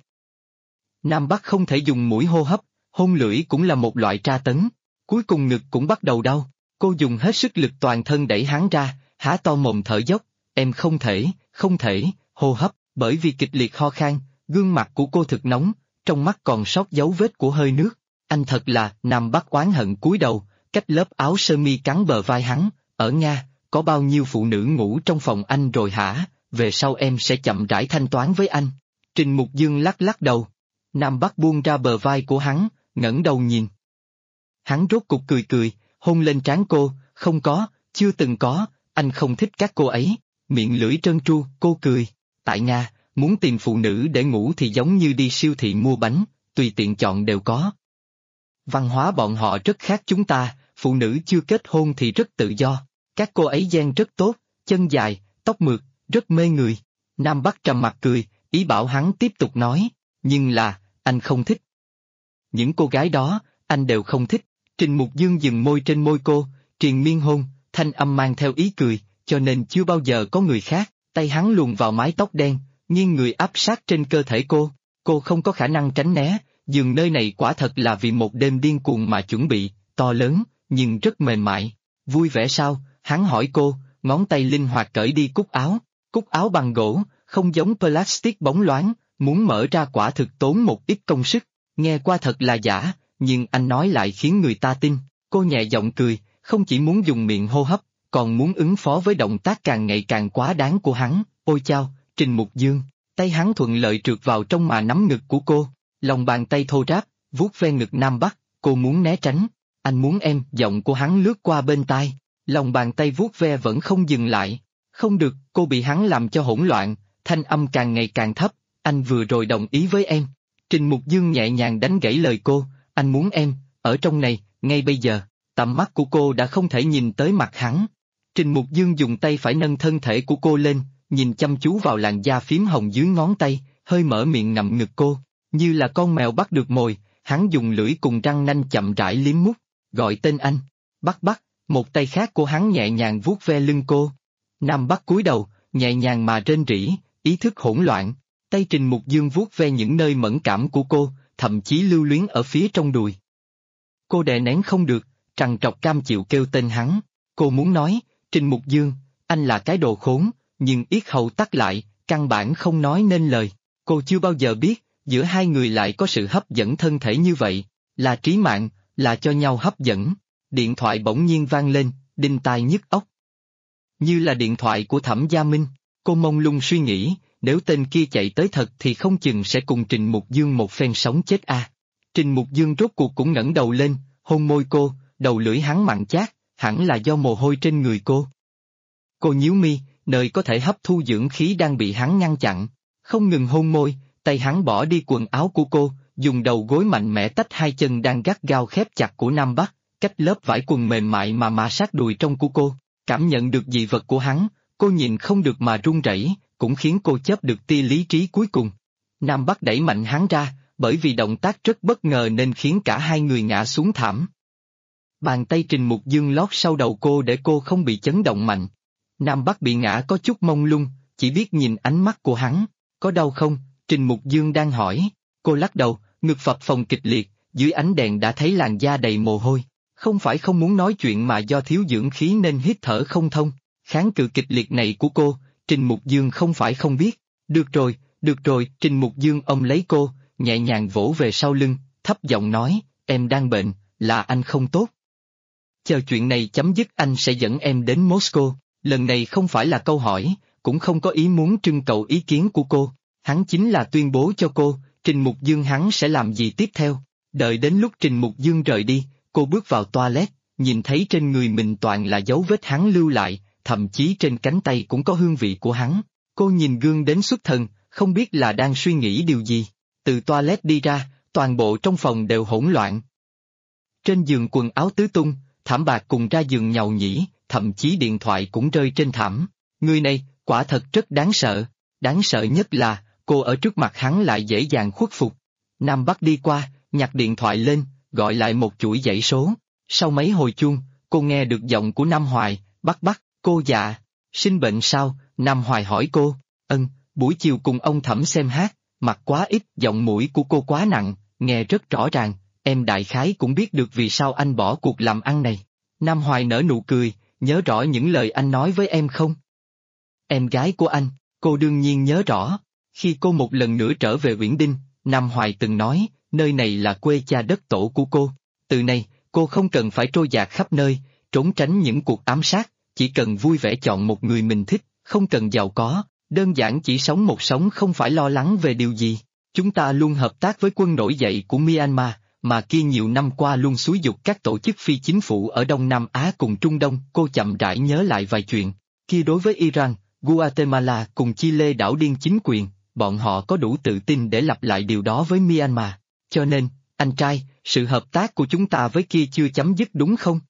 Nam Bắc không thể dùng mũi hô hấp, hôn lưỡi cũng là một loại tra tấn. Cuối cùng ngực cũng bắt đầu đau, cô dùng hết sức lực toàn thân đẩy hắn ra, há to mồm thở dốc, em không thể, hô hấp, bởi vì kịch liệt ho khan, gương mặt của cô thực nóng, trong mắt còn sót dấu vết của hơi nước. Anh thật là, Nam Bắc oán hận cúi đầu, cách lớp áo sơ mi cắn bờ vai hắn, ở Nga, có bao nhiêu phụ nữ ngủ trong phòng anh rồi hả, về sau em sẽ chậm rãi thanh toán với anh. Trình Mục Dương lắc lắc đầu. Nam Bắc buông ra bờ vai của hắn, ngẩng đầu nhìn. Hắn rốt cục cười cười, hôn lên trán cô, không có, chưa từng có, anh không thích các cô ấy, miệng lưỡi trơn tru, cô cười. Tại Nga, muốn tìm phụ nữ để ngủ thì giống như đi siêu thị mua bánh, tùy tiện chọn đều có. Văn hóa bọn họ rất khác chúng ta, phụ nữ chưa kết hôn thì rất tự do. Các cô ấy gen rất tốt, chân dài, tóc mượt, rất mê người. Nam Bắc trầm mặt cười, ý bảo hắn tiếp tục nói, nhưng là, anh không thích. Những cô gái đó, anh đều không thích. Trình Mục Dương dừng môi trên môi cô, triền miên hôn, thanh âm mang theo ý cười, cho nên chưa bao giờ có người khác. Tay hắn luồn vào mái tóc đen, nghiêng người áp sát trên cơ thể cô không có khả năng tránh né, giường nơi này quả thật là vì một đêm điên cuồng mà chuẩn bị, to lớn, nhưng rất mềm mại. Vui vẻ sao? Hắn hỏi cô, ngón tay linh hoạt cởi đi cúc áo bằng gỗ, không giống plastic bóng loáng, muốn mở ra quả thực tốn một ít công sức, nghe qua thật là giả, nhưng anh nói lại khiến người ta tin. Cô nhẹ giọng cười, không chỉ muốn dùng miệng hô hấp, còn muốn ứng phó với động tác càng ngày càng quá đáng của hắn. Ôi chao, Trình Mục Dương, tay hắn thuận lợi trượt vào trong mà nắm ngực của cô, lòng bàn tay thô ráp, vuốt ve ngực Nam Bắc, cô muốn né tránh. Anh muốn em, giọng của hắn lướt qua bên tai, lòng bàn tay vuốt ve vẫn không dừng lại. Không được, cô bị hắn làm cho hỗn loạn, thanh âm càng ngày càng thấp, anh vừa rồi đồng ý với em. Trình Mục Dương nhẹ nhàng đánh gãy lời cô, anh muốn em, ở trong này, ngay bây giờ. Tầm mắt của cô đã không thể nhìn tới mặt hắn. Trình Mục Dương dùng tay phải nâng thân thể của cô lên, nhìn chăm chú vào làn da phím hồng dưới ngón tay, hơi mở miệng ngậm ngực cô, như là con mèo bắt được mồi, hắn dùng lưỡi cùng răng nanh chậm rãi liếm mút, gọi tên anh. Bắc, một tay khác của hắn nhẹ nhàng vuốt ve lưng cô. Nam Bắc cúi đầu, nhẹ nhàng mà rên rỉ, ý thức hỗn loạn. Tay Trình Mục Dương vuốt ve những nơi mẫn cảm của cô, thậm chí lưu luyến ở phía trong đùi. Cô đè nén không được, trằn trọc cam chịu kêu tên hắn. Cô muốn nói, Trình Mục Dương, anh là cái đồ khốn, nhưng yết hầu tắc lại, căn bản không nói nên lời. Cô chưa bao giờ biết, giữa hai người lại có sự hấp dẫn thân thể như vậy, là trí mạng, là cho nhau hấp dẫn. Điện thoại bỗng nhiên vang lên, đinh tai nhức óc. Như là điện thoại của Thẩm Gia Minh, cô mông lung suy nghĩ, nếu tên kia chạy tới thật thì không chừng sẽ cùng Trình Mục Dương một phen sống chết a. Trình Mục Dương rốt cuộc cũng ngẩng đầu lên, hôn môi cô, đầu lưỡi hắn mặn chát, hẳn là do mồ hôi trên người cô. Cô nhíu mi, nơi có thể hấp thu dưỡng khí đang bị hắn ngăn chặn, không ngừng hôn môi, tay hắn bỏ đi quần áo của cô, dùng đầu gối mạnh mẽ tách hai chân đang gắt gao khép chặt của Nam Bắc, cách lớp vải quần mềm mại mà sát đùi trong của cô, cảm nhận được dị vật của hắn, cô nhìn không được mà run rẩy, cũng khiến cô chớp được tia lý trí cuối cùng. Nam Bắc đẩy mạnh hắn ra, bởi vì động tác rất bất ngờ nên khiến cả hai người ngã xuống thảm. Bàn tay Trình Mục Dương lót sau đầu cô để cô không bị chấn động mạnh. Nam Bắc bị ngã có chút mông lung, chỉ biết nhìn ánh mắt của hắn. Có đau không? Trình Mục Dương đang hỏi. Cô lắc đầu, ngực phập phồng kịch liệt, dưới ánh đèn đã thấy làn da đầy mồ hôi. Không phải không muốn nói chuyện mà do thiếu dưỡng khí nên hít thở không thông. Kháng cự kịch liệt này của cô, Trình Mục Dương không phải không biết. Được rồi, Trình Mục Dương ôm lấy cô, nhẹ nhàng vỗ về sau lưng, thấp giọng nói, em đang bệnh, là anh không tốt. Chờ chuyện này chấm dứt anh sẽ dẫn em đến Moscow. Lần này không phải là câu hỏi, cũng không có ý muốn trưng cầu ý kiến của cô. Hắn chính là tuyên bố cho cô, Trình Mục Dương hắn sẽ làm gì tiếp theo. Đợi đến lúc Trình Mục Dương rời đi, cô bước vào toilet, nhìn thấy trên người mình toàn là dấu vết hắn lưu lại, thậm chí trên cánh tay cũng có hương vị của hắn. Cô nhìn gương đến xuất thần, không biết là đang suy nghĩ điều gì. Từ toilet đi ra, toàn bộ trong phòng đều hỗn loạn. Trên giường quần áo tứ tung, thảm bạc cùng ra giường nhàu nhĩ, thậm chí điện thoại cũng rơi trên thảm. Người này, quả thật rất đáng sợ. Đáng sợ nhất là, cô ở trước mặt hắn lại dễ dàng khuất phục. Nam Bắc đi qua, nhặt điện thoại lên, gọi lại một chuỗi dãy số. Sau mấy hồi chuông, cô nghe được giọng của Nam Hoài, Bắc, cô dạ. Sinh bệnh sao? Nam Hoài hỏi cô. Buổi chiều cùng ông Thẩm xem hát, mặt quá ít, giọng mũi của cô quá nặng, nghe rất rõ ràng, em đại khái cũng biết được vì sao anh bỏ cuộc làm ăn này. Nam Hoài nở nụ cười, nhớ rõ những lời anh nói với em không? Em gái của anh, cô đương nhiên nhớ rõ. Khi cô một lần nữa trở về Uyển Đinh, Nam Hoài từng nói, nơi này là quê cha đất tổ của cô. Từ nay, cô không cần phải trôi dạt khắp nơi, trốn tránh những cuộc ám sát, chỉ cần vui vẻ chọn một người mình thích, không cần giàu có, đơn giản chỉ sống một sống không phải lo lắng về điều gì. Chúng ta luôn hợp tác với quân nổi dậy của Myanmar, mà kia nhiều năm qua luôn xúi giục các tổ chức phi chính phủ ở Đông Nam Á cùng Trung Đông. Cô chậm rãi nhớ lại vài chuyện. Khi đối với Iran, Guatemala cùng Chile đảo điên chính quyền, bọn họ có đủ tự tin để lặp lại điều đó với Myanmar. Cho nên, anh trai, sự hợp tác của chúng ta với kia chưa chấm dứt đúng không?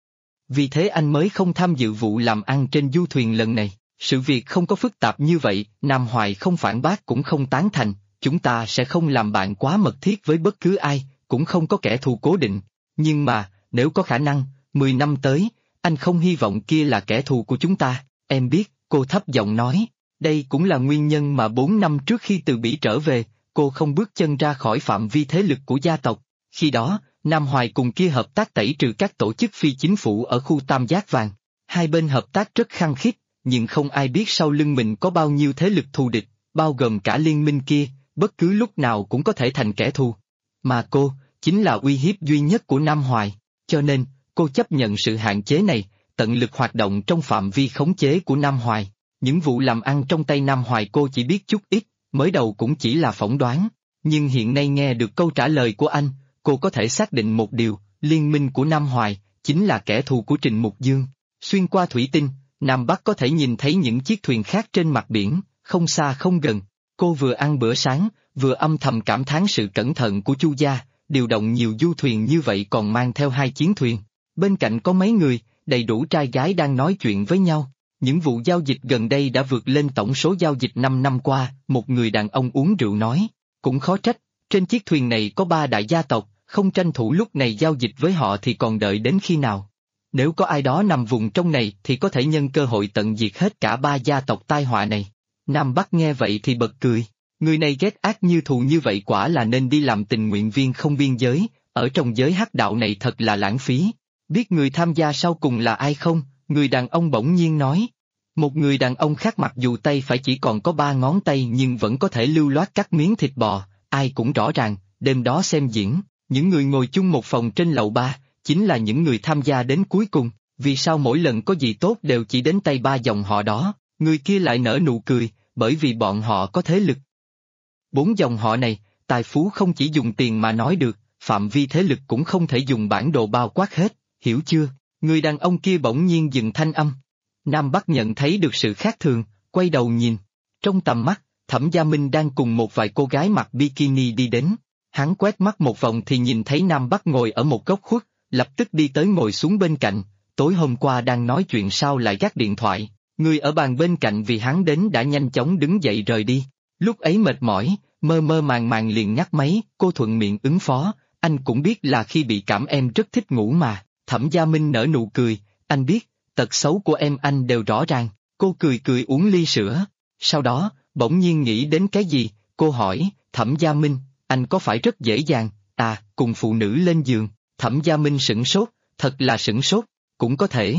Vì thế anh mới không tham dự vụ làm ăn trên du thuyền lần này. Sự việc không có phức tạp như vậy, Nam Hoài không phản bác cũng không tán thành, chúng ta sẽ không làm bạn quá mật thiết với bất cứ ai, cũng không có kẻ thù cố định. Nhưng mà, nếu có khả năng, 10 năm tới, anh không hy vọng kia là kẻ thù của chúng ta, em biết, cô thấp giọng nói. Đây cũng là nguyên nhân mà 4 năm trước khi từ Bỉ trở về, cô không bước chân ra khỏi phạm vi thế lực của gia tộc. Khi đó, Nam Hoài cùng kia hợp tác tẩy trừ các tổ chức phi chính phủ ở khu Tam Giác Vàng. Hai bên hợp tác rất khăng khít, nhưng không ai biết sau lưng mình có bao nhiêu thế lực thù địch, bao gồm cả liên minh kia, bất cứ lúc nào cũng có thể thành kẻ thù. Mà cô, chính là uy hiếp duy nhất của Nam Hoài, cho nên, cô chấp nhận sự hạn chế này, tận lực hoạt động trong phạm vi khống chế của Nam Hoài. Những vụ làm ăn trong tay Nam Hoài cô chỉ biết chút ít, mới đầu cũng chỉ là phỏng đoán, nhưng hiện nay nghe được câu trả lời của anh, cô có thể xác định một điều, liên minh của Nam Hoài, chính là kẻ thù của Trình Mục Dương. Xuyên qua thủy tinh, Nam Bắc có thể nhìn thấy những chiếc thuyền khác trên mặt biển, không xa không gần. Cô vừa ăn bữa sáng, vừa âm thầm cảm thán sự cẩn thận của Chu gia, điều động nhiều du thuyền như vậy còn mang theo 2 chiến thuyền. Bên cạnh có mấy người, đầy đủ trai gái đang nói chuyện với nhau. Những vụ giao dịch gần đây đã vượt lên tổng số giao dịch 5 năm qua, một người đàn ông uống rượu nói. Cũng khó trách, trên chiếc thuyền này có 3 đại gia tộc, không tranh thủ lúc này giao dịch với họ thì còn đợi đến khi nào. Nếu có ai đó nằm vùng trong này thì có thể nhân cơ hội tận diệt hết cả 3 gia tộc tai họa này. Nam Bắc nghe vậy thì bật cười. Người này ghét ác như thù như vậy quả là nên đi làm tình nguyện viên không biên giới, ở trong giới hắc đạo này thật là lãng phí. Biết người tham gia sau cùng là ai không? Người đàn ông bỗng nhiên nói. Một người đàn ông khác mặc dù tay phải chỉ còn có 3 ngón tay nhưng vẫn có thể lưu loát cắt miếng thịt bò, ai cũng rõ ràng, đêm đó xem diễn, những người ngồi chung một phòng trên lầu 3, chính là những người tham gia đến cuối cùng. Vì sao mỗi lần có gì tốt đều chỉ đến tay 3 dòng họ đó? Người kia lại nở nụ cười, bởi vì bọn họ có thế lực. 4 dòng họ này, tài phú không chỉ dùng tiền mà nói được, phạm vi thế lực cũng không thể dùng bản đồ bao quát hết, hiểu chưa? Người đàn ông kia bỗng nhiên dừng thanh âm. Nam Bắc nhận thấy được sự khác thường, quay đầu nhìn. Trong tầm mắt, Thẩm Gia Minh đang cùng một vài cô gái mặc bikini đi đến. Hắn quét mắt một vòng thì nhìn thấy Nam Bắc ngồi ở một góc khuất, lập tức đi tới ngồi xuống bên cạnh. Tối hôm qua đang nói chuyện sao lại gác điện thoại, người ở bàn bên cạnh vì hắn đến đã nhanh chóng đứng dậy rời đi. Lúc ấy mệt mỏi, mơ mơ màng màng liền ngắt máy, cô thuận miệng ứng phó, anh cũng biết là khi bị cảm em rất thích ngủ mà. Thẩm Gia Minh nở nụ cười, anh biết, tật xấu của em anh đều rõ ràng, Cô cười cười uống ly sữa, sau đó, bỗng nhiên nghĩ đến cái gì, cô hỏi, Thẩm Gia Minh, anh có phải rất dễ dàng, cùng phụ nữ lên giường, Thẩm Gia Minh sửng sốt, thật là sửng sốt, cũng có thể.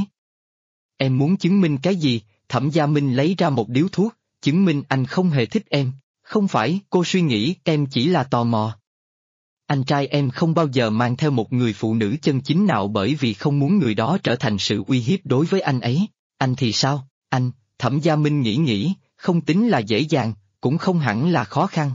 Em muốn chứng minh cái gì, Thẩm Gia Minh lấy ra một điếu thuốc, chứng minh anh không hề thích em, không phải, cô suy nghĩ, em chỉ là tò mò. Anh trai em không bao giờ mang theo một người phụ nữ chân chính nào bởi vì không muốn người đó trở thành sự uy hiếp đối với anh ấy, anh thì sao, anh, Thẩm Gia Minh nghĩ, không tính là dễ dàng, cũng không hẳn là khó khăn.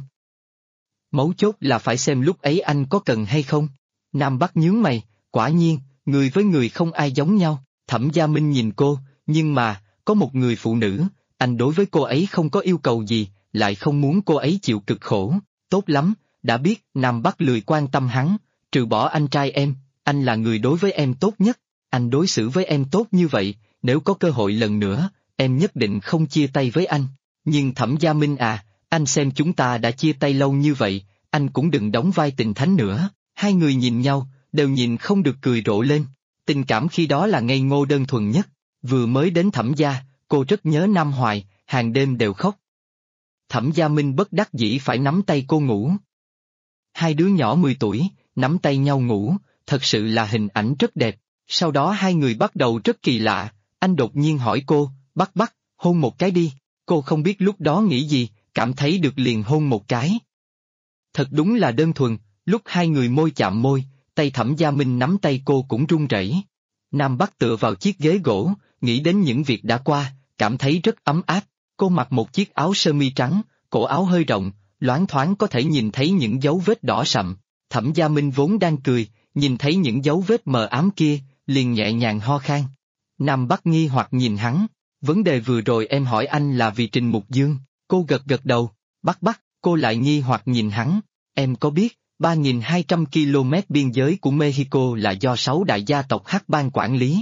Mấu chốt là phải xem lúc ấy anh có cần hay không. Nam Bắc nhướng mày, quả nhiên, người với người không ai giống nhau, Thẩm Gia Minh nhìn cô, nhưng mà, có một người phụ nữ, anh đối với cô ấy không có yêu cầu gì, lại không muốn cô ấy chịu cực khổ, tốt lắm, đã biết, Nam Bắc lười quan tâm hắn, trừ bỏ anh trai em, anh là người đối với em tốt nhất, anh đối xử với em tốt như vậy, nếu có cơ hội lần nữa, em nhất định không chia tay với anh, nhưng Thẩm Gia Minh anh xem chúng ta đã chia tay lâu như vậy, anh cũng đừng đóng vai tình thánh nữa, hai người nhìn nhau, đều nhìn không được cười rộ lên, tình cảm khi đó là ngây ngô đơn thuần nhất, vừa mới đến Thẩm gia, cô rất nhớ Nam Hoài, hàng đêm đều khóc. Thẩm Gia Minh bất đắc dĩ phải nắm tay cô ngủ. Hai đứa nhỏ 10 tuổi, nắm tay nhau ngủ, thật sự là hình ảnh rất đẹp, sau đó hai người bắt đầu rất kỳ lạ, anh đột nhiên hỏi cô, Bắc, hôn một cái đi, cô không biết lúc đó nghĩ gì, cảm thấy được liền hôn một cái. Thật đúng là đơn thuần, lúc hai người môi chạm môi, tay Thẩm Gia Minh nắm tay cô cũng run rẩy. Nam Bắc tựa vào chiếc ghế gỗ, nghĩ đến những việc đã qua, cảm thấy rất ấm áp, cô mặc một chiếc áo sơ mi trắng, cổ áo hơi rộng, loáng thoáng có thể nhìn thấy những dấu vết đỏ sậm. Thẩm Gia Minh vốn đang cười, nhìn thấy những dấu vết mờ ám kia, liền nhẹ nhàng ho khan. Nam Bắc nghi hoặc nhìn hắn, vấn đề vừa rồi em hỏi anh là vì Trình Mục Dương, cô gật đầu, Bắc, cô lại nghi hoặc nhìn hắn, em có biết, 3.200 km biên giới của Mexico là do 6 đại gia tộc Hắc bang quản lý.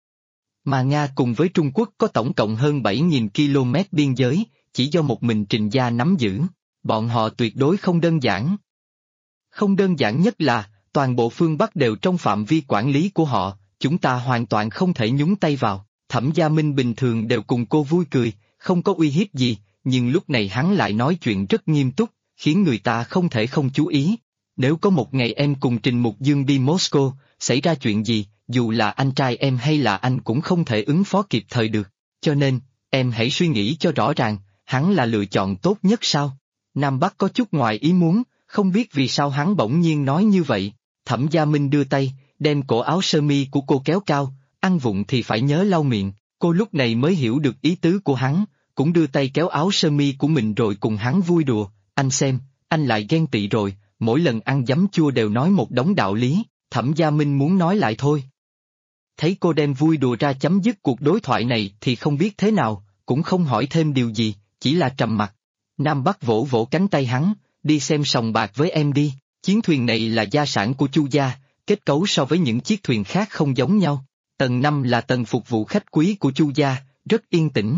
Mà Nga cùng với Trung Quốc có tổng cộng hơn 7.000 km biên giới, chỉ do một mình Trình gia nắm giữ, bọn họ tuyệt đối không đơn giản. Không đơn giản nhất là, toàn bộ phương Bắc đều trong phạm vi quản lý của họ, chúng ta hoàn toàn không thể nhúng tay vào. Thẩm Gia Minh bình thường đều cùng cô vui cười, không có uy hiếp gì, nhưng lúc này hắn lại nói chuyện rất nghiêm túc, khiến người ta không thể không chú ý. Nếu có một ngày em cùng Trình Mục Dương đi Moscow, xảy ra chuyện gì, dù là anh trai em hay là anh cũng không thể ứng phó kịp thời được, cho nên, em hãy suy nghĩ cho rõ ràng, hắn là lựa chọn tốt nhất sao? Nam Bắc có chút ngoài ý muốn, không biết vì sao hắn bỗng nhiên nói như vậy. Thẩm Gia Minh đưa tay, đem cổ áo sơ mi của cô kéo cao, ăn vụng thì phải nhớ lau miệng, cô lúc này mới hiểu được ý tứ của hắn, cũng đưa tay kéo áo sơ mi của mình rồi cùng hắn vui đùa, anh xem, anh lại ghen tị rồi, mỗi lần ăn giấm chua đều nói một đống đạo lý, Thẩm Gia Minh muốn nói lại thôi. Thấy cô đem vui đùa ra chấm dứt cuộc đối thoại này thì không biết thế nào, cũng không hỏi thêm điều gì, chỉ là trầm mặc. Nam Bắc vỗ vỗ cánh tay hắn, đi xem sòng bạc với em đi, chiến thuyền này là gia sản của Chu gia, kết cấu so với những chiếc thuyền khác không giống nhau. Tầng 5 là tầng phục vụ khách quý của Chu gia, rất yên tĩnh.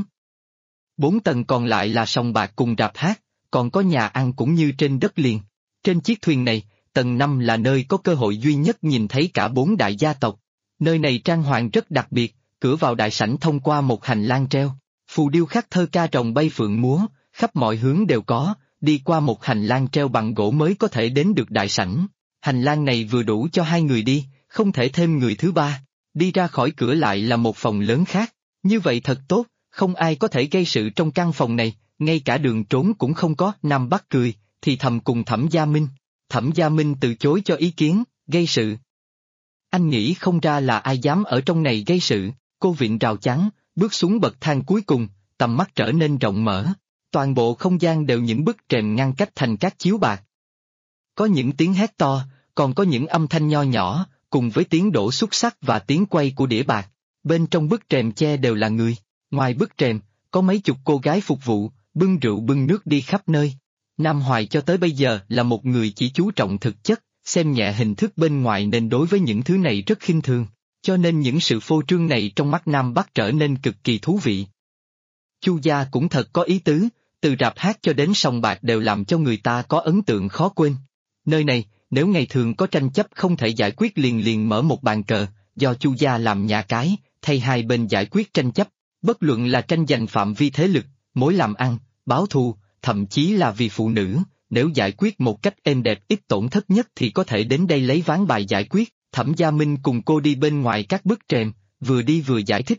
4 tầng còn lại là sòng bạc cùng rạp hát, còn có nhà ăn cũng như trên đất liền. Trên chiếc thuyền này, tầng 5 là nơi có cơ hội duy nhất nhìn thấy cả 4 đại gia tộc. Nơi này trang hoàng rất đặc biệt, cửa vào đại sảnh thông qua một hành lang treo, phù điêu khắc thơ ca rồng bay phượng múa, khắp mọi hướng đều có, đi qua một hành lang treo bằng gỗ mới có thể đến được đại sảnh. Hành lang này vừa đủ cho 2 người đi, không thể thêm người thứ ba. Đi ra khỏi cửa lại là một phòng lớn khác, như vậy thật tốt, không ai có thể gây sự trong căn phòng này, ngay cả đường trốn cũng không có. Nam Bắc cười, thì thầm cùng Thẩm Gia Minh. Thẩm Gia Minh từ chối cho ý kiến, gây sự. Anh nghĩ không ra là ai dám ở trong này gây sự, cô vịn rào chắn, bước xuống bậc thang cuối cùng, tầm mắt trở nên rộng mở. Toàn bộ không gian đều những bức rèm ngăn cách thành các chiếu bạc. Có những tiếng hét to, còn có những âm thanh nho nhỏ, cùng với tiếng đổ xúc xắc và tiếng quay của đĩa bạc. Bên trong bức rèm che đều là người, ngoài bức rèm, có mấy chục cô gái phục vụ, bưng rượu bưng nước đi khắp nơi. Nam Hoài cho tới bây giờ là một người chỉ chú trọng thực chất, xem nhẹ hình thức bên ngoài nên đối với những thứ này rất khinh thường, cho nên những sự phô trương này trong mắt Nam Bắc trở nên cực kỳ thú vị. Chu gia cũng thật có ý tứ, từ rạp hát cho đến sòng bạc đều làm cho người ta có ấn tượng khó quên. Nơi này, nếu ngày thường có tranh chấp không thể giải quyết liền mở một bàn cờ, do Chu gia làm nhà cái, thay hai bên giải quyết tranh chấp. Bất luận là tranh giành phạm vi thế lực, mối làm ăn, báo thù, thậm chí là vì phụ nữ, nếu giải quyết một cách êm đẹp ít tổn thất nhất thì có thể đến đây lấy ván bài giải quyết. Thẩm Gia Minh cùng cô đi bên ngoài các bức rèm, vừa đi vừa giải thích.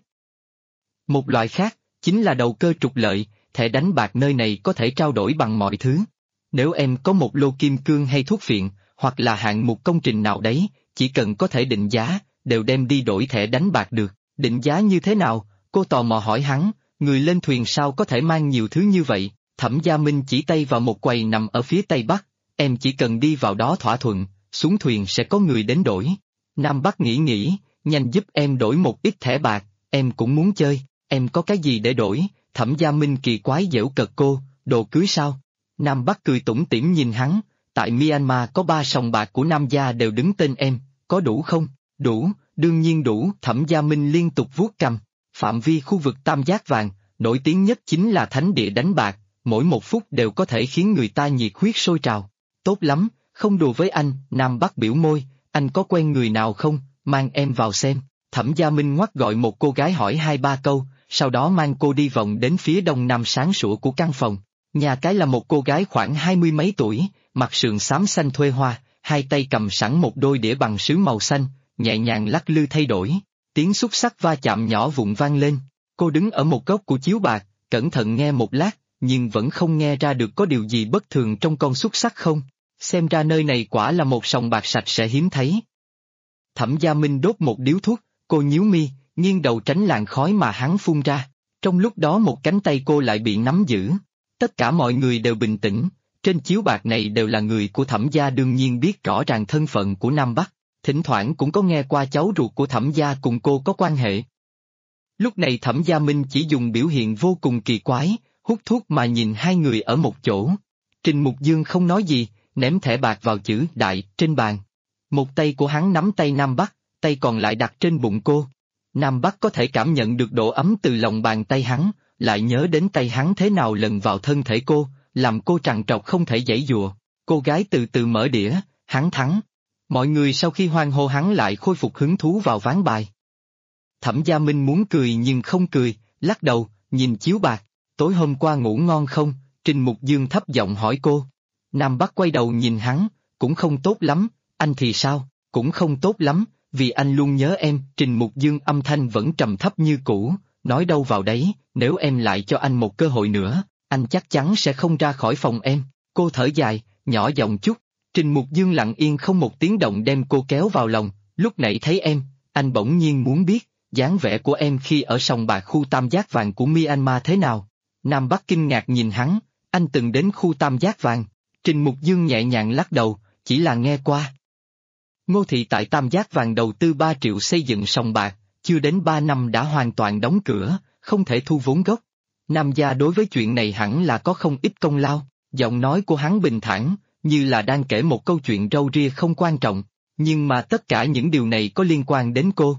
Một loại khác, chính là đầu cơ trục lợi, thẻ đánh bạc nơi này có thể trao đổi bằng mọi thứ. Nếu em có một lô kim cương hay thuốc phiện, hoặc là hạng mục công trình nào đấy, chỉ cần có thể định giá, đều đem đi đổi thẻ đánh bạc được. Định giá như thế nào? Cô tò mò hỏi hắn, người lên thuyền sao có thể mang nhiều thứ như vậy? Thẩm Gia Minh chỉ tay vào một quầy nằm ở phía tây bắc, em chỉ cần đi vào đó thỏa thuận, xuống thuyền sẽ có người đến đổi. Nam Bắc nghĩ, nhanh giúp em đổi một ít thẻ bạc, em cũng muốn chơi, em có cái gì để đổi? Thẩm Gia Minh kỳ quái giễu cợt cô, đồ cưới sao? Nam Bắc cười tủm tỉm nhìn hắn, tại Myanmar có 3 sòng bạc của Nam gia đều đứng tên em, có đủ không? Đủ, đương nhiên đủ. Thẩm Gia Minh liên tục vuốt cằm. Phạm vi khu vực Tam Giác Vàng, nổi tiếng nhất chính là thánh địa đánh bạc, mỗi một phút đều có thể khiến người ta nhiệt huyết sôi trào. Tốt lắm, không đùa với anh. Nam Bắc biểu môi, anh có quen người nào không, mang em vào xem. Thẩm Gia Minh ngoắt gọi một cô gái hỏi 2-3 câu, sau đó mang cô đi vòng đến phía đông nam sáng sủa của căn phòng. Nhà cái là một cô gái khoảng 20 mấy tuổi, mặc sườn xám xanh thuê hoa, hai tay cầm sẵn một đôi đĩa bằng sứ màu xanh, nhẹ nhàng lắc lư thay đổi, tiếng xúc xắc va chạm nhỏ vụn vang lên. Cô đứng ở một góc của chiếu bạc, cẩn thận nghe một lát, nhưng vẫn không nghe ra được có điều gì bất thường trong con xúc xắc không. Xem ra nơi này quả là một sòng bạc sạch sẽ hiếm thấy. Thẩm Gia Minh đốt một điếu thuốc, cô nhíu mi, nghiêng đầu tránh làn khói mà hắn phun ra. Trong lúc đó một cánh tay cô lại bị nắm giữ. Tất cả mọi người đều bình tĩnh, trên chiếu bạc này đều là người của Thẩm gia, đương nhiên biết rõ ràng thân phận của Nam Bắc, thỉnh thoảng cũng có nghe qua cháu ruột của Thẩm gia cùng cô có quan hệ. Lúc này Thẩm Gia Minh chỉ dùng biểu hiện vô cùng kỳ quái, hút thuốc mà nhìn hai người ở một chỗ. Trình Mục Dương không nói gì, ném thẻ bạc vào chữ đại trên bàn. Một tay của hắn nắm tay Nam Bắc, tay còn lại đặt trên bụng cô. Nam Bắc có thể cảm nhận được độ ấm từ lòng bàn tay hắn, lại nhớ đến tay hắn thế nào lần vào thân thể cô, làm cô trằn trọc không thể giãy giụa. Cô gái từ từ mở đĩa, hắn thắng. Mọi người sau khi hoan hô hắn lại khôi phục hứng thú vào ván bài. Thẩm Gia Minh muốn cười nhưng không cười, lắc đầu, nhìn chiếu bạc. Tối hôm qua ngủ ngon không? Trình Mục Dương thấp giọng hỏi cô. Nam Bắc quay đầu nhìn hắn, cũng không tốt lắm. Anh thì sao? Cũng không tốt lắm, vì anh luôn nhớ em. Trình Mục Dương âm thanh vẫn trầm thấp như cũ, nói đâu vào đấy, nếu em lại cho anh một cơ hội nữa, anh chắc chắn sẽ không ra khỏi phòng em. Cô thở dài, nhỏ giọng chút. Trình Mục Dương lặng yên không một tiếng động đem cô kéo vào lòng. Lúc nãy thấy em, anh bỗng nhiên muốn biết, dáng vẻ của em khi ở sòng bạc khu Tam Giác Vàng của Myanmar thế nào? Nam Bắc kinh ngạc nhìn hắn, anh từng đến khu Tam Giác Vàng. Trình Mục Dương nhẹ nhàng lắc đầu, chỉ là nghe qua. Ngô Thị tại Tam Giác Vàng đầu tư 3 triệu xây dựng sòng bạc, chưa đến 3 năm đã hoàn toàn đóng cửa, không thể thu vốn gốc. Nam gia đối với chuyện này hẳn là có không ít công lao. Giọng nói của hắn bình thản, như là đang kể một câu chuyện râu ria không quan trọng, nhưng mà tất cả những điều này có liên quan đến cô.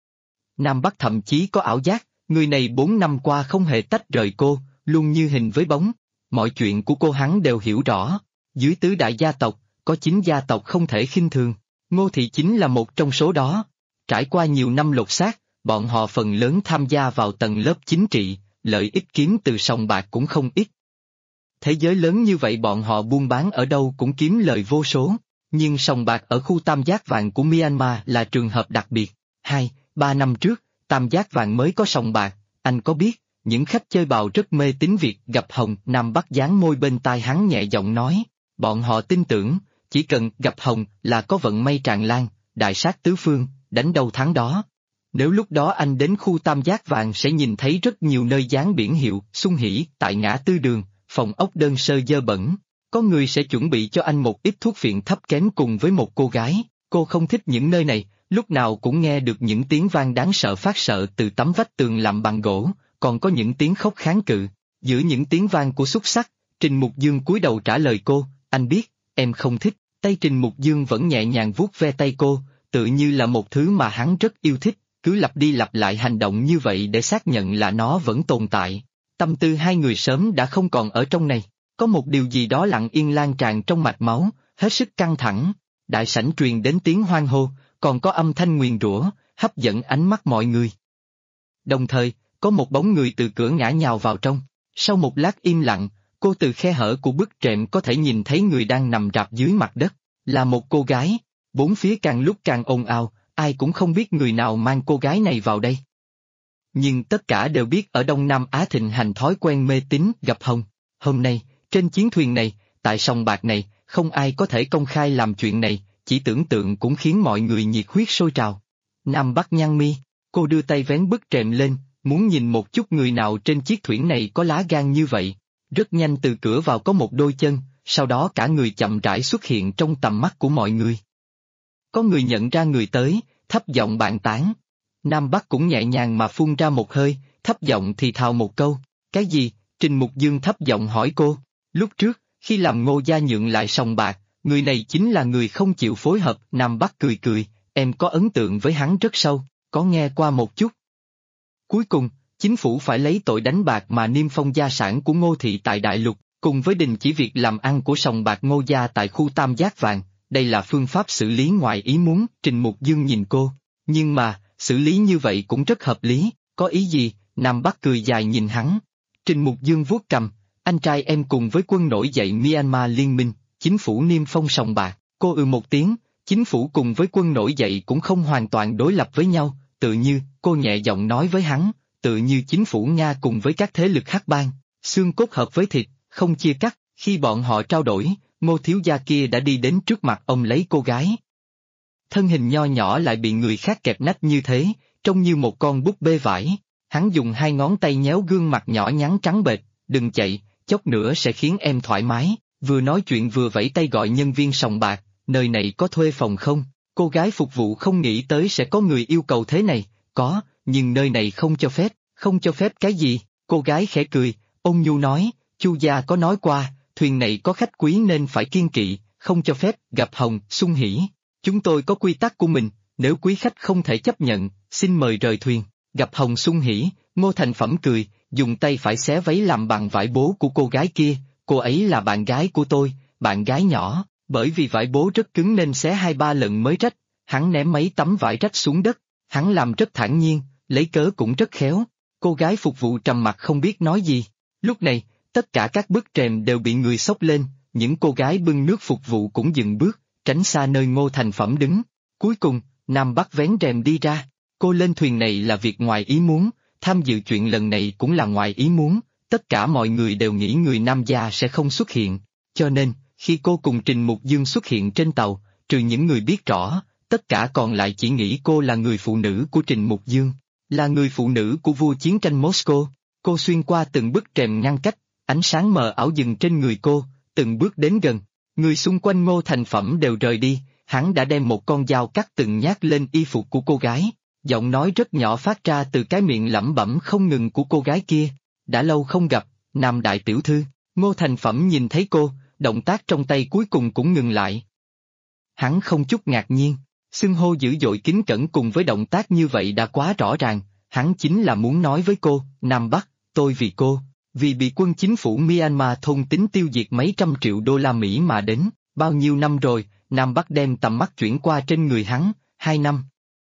Nam Bắc thậm chí có ảo giác, người này 4 năm qua không hề tách rời cô, luôn như hình với bóng. Mọi chuyện của cô hắn đều hiểu rõ. Dưới tứ đại gia tộc, có 9 gia tộc không thể khinh thường. Ngô Thị chính là một trong số đó. Trải qua nhiều năm lột xác, bọn họ phần lớn tham gia vào tầng lớp chính trị, lợi ích kiếm từ sòng bạc cũng không ít. Thế giới lớn như vậy bọn họ buôn bán ở đâu cũng kiếm lời vô số, nhưng sòng bạc ở khu Tam Giác Vàng của Myanmar là trường hợp đặc biệt. 2-3 năm trước, Tam Giác Vàng mới có sòng bạc, anh có biết, những khách chơi bào rất mê tín việc gặp hồng. Nam Bắc dán môi bên tai hắn nhẹ giọng nói, bọn họ tin tưởng, chỉ cần gặp hồng là có vận may tràn lan, đại sát tứ phương, đánh đâu thắng đó. Nếu lúc đó anh đến khu Tam Giác Vàng sẽ nhìn thấy rất nhiều nơi dán biển hiệu Xuân Hỷ tại ngã tư đường, phòng ốc đơn sơ dơ bẩn. Có người sẽ chuẩn bị cho anh một ít thuốc phiện thấp kém cùng với một cô gái. Cô không thích những nơi này, lúc nào cũng nghe được những tiếng vang đáng sợ phát sợ từ tấm vách tường làm bằng gỗ, còn có những tiếng khóc kháng cự. Giữa những tiếng vang của xúc xắc, Trình Mục Dương cúi đầu trả lời cô, anh biết, em không thích. Tay Trình Mục Dương vẫn nhẹ nhàng vuốt ve tay cô, tự như là một thứ mà hắn rất yêu thích, cứ lặp đi lặp lại hành động như vậy để xác nhận là nó vẫn tồn tại. Tâm tư hai người sớm đã không còn ở trong này, có một điều gì đó lặng yên lan tràn trong mạch máu, hết sức căng thẳng. Đại sảnh truyền đến tiếng hoan hô, còn có âm thanh nguyền rủa, hấp dẫn ánh mắt mọi người. Đồng thời, có một bóng người từ cửa ngã nhào vào trong. Sau một lát im lặng, cô từ khe hở của bức rèm có thể nhìn thấy người đang nằm rạp dưới mặt đất, là một cô gái. Bốn phía càng lúc càng ồn ào, ai cũng không biết người nào mang cô gái này vào đây. Nhưng tất cả đều biết ở Đông Nam Á thịnh hành thói quen mê tín gặp hồng. Hôm nay, trên chiến thuyền này, tại sòng bạc này, không ai có thể công khai làm chuyện này, chỉ tưởng tượng cũng khiến mọi người nhiệt huyết sôi trào. Nam Bắc nhăn mi, cô đưa tay vén bức rèm lên, muốn nhìn một chút người nào trên chiếc thuyền này có lá gan như vậy. Rất nhanh từ cửa vào có một đôi chân, sau đó cả người chậm rãi xuất hiện trong tầm mắt của mọi người. Có người nhận ra người tới, thấp giọng bàn tán. Nam Bắc cũng nhẹ nhàng mà phun ra một hơi, thấp giọng thì thào một câu. Cái gì? Trình Mục Dương thấp giọng hỏi cô. Lúc trước, khi làm Ngô gia nhượng lại sòng bạc, người này chính là người không chịu phối hợp. Nam Bắc cười cười, em có ấn tượng với hắn rất sâu, có nghe qua một chút. Cuối cùng, chính phủ phải lấy tội đánh bạc mà niêm phong gia sản của Ngô thị tại Đại Lục, cùng với đình chỉ việc làm ăn của sòng bạc Ngô gia tại khu Tam Giác Vàng. Đây là phương pháp xử lý ngoài ý muốn. Trình Mục Dương nhìn cô, nhưng mà, xử lý như vậy cũng rất hợp lý, có ý gì? Nam Bắc cười dài nhìn hắn. Trình Mục Dương vuốt cằm, anh trai em cùng với quân nổi dậy Myanmar liên minh, chính phủ niêm phong sòng bạc. Cô một tiếng, chính phủ cùng với quân nổi dậy cũng không hoàn toàn đối lập với nhau, tự như, cô nhẹ giọng nói với hắn, tự như chính phủ Nga cùng với các thế lực hắc bang, xương cốt hợp với thịt, không chia cắt. Khi bọn họ trao đổi, Ngô thiếu gia kia đã đi đến trước mặt ông lấy cô gái. Thân hình nho nhỏ lại bị người khác kẹp nách như thế, trông như một con búp bê vải. Hắn dùng hai ngón tay nhéo gương mặt nhỏ nhắn trắng bệch, đừng chạy, chốc nữa sẽ khiến em thoải mái. Vừa nói chuyện vừa vẫy tay gọi nhân viên sòng bạc, nơi này có thuê phòng không? Cô gái phục vụ không nghĩ tới sẽ có người yêu cầu thế này, có, nhưng nơi này không cho phép. Không cho phép cái gì? Cô gái khẽ cười, ôn nhu nói, Chu gia có nói qua, thuyền này có khách quý nên phải kiêng kỵ, không cho phép gặp hồng, xung hỉ. Chúng tôi có quy tắc của mình, nếu quý khách không thể chấp nhận, xin mời rời thuyền. Gặp hồng xung hỉ, Ngô Thành Phẩm cười, dùng tay phải xé váy làm bằng vải bố của cô gái kia, cô ấy là bạn gái của tôi, bạn gái nhỏ, bởi vì vải bố rất cứng nên xé 2-3 lần mới rách, hắn ném mấy tấm vải rách xuống đất, hắn làm rất thản nhiên, lấy cớ cũng rất khéo. Cô gái phục vụ trầm mặc không biết nói gì. Lúc này, tất cả các bức rèm đều bị người xốc lên, những cô gái bưng nước phục vụ cũng dừng bước, tránh xa nơi Ngô Thành Phẩm đứng. Cuối cùng, Nam Bắc vén rèm đi ra. Cô lên thuyền này là việc ngoài ý muốn, tham dự chuyện lần này cũng là ngoài ý muốn, tất cả mọi người đều nghĩ người nam gia sẽ không xuất hiện. Cho nên, khi cô cùng Trình Mục Dương xuất hiện trên tàu, trừ những người biết rõ, tất cả còn lại chỉ nghĩ cô là người phụ nữ của Trình Mục Dương, là người phụ nữ của vua chiến tranh Moscow. Cô xuyên qua từng bức rèm ngăn cách, ánh sáng mờ ảo dừng trên người cô, từng bước đến gần. Người xung quanh Ngô Thành Phẩm đều rời đi, hắn đã đem một con dao cắt từng nhát lên y phục của cô gái. Giọng nói rất nhỏ phát ra từ cái miệng lẩm bẩm không ngừng của cô gái kia. Đã lâu không gặp, Nam đại tiểu thư. Ngô Thành Phẩm nhìn thấy cô, động tác trong tay cuối cùng cũng ngừng lại. Hắn không chút ngạc nhiên, xưng hô dữ dội kính cẩn cùng với động tác như vậy đã quá rõ ràng, hắn chính là muốn nói với cô, Nam Bắc, tôi vì cô, vì bị quân chính phủ Myanmar thôn tính tiêu diệt mấy trăm triệu đô la Mỹ mà đến, bao nhiêu năm rồi, Nam Bắc đem tầm mắt chuyển qua trên người hắn, 2 năm.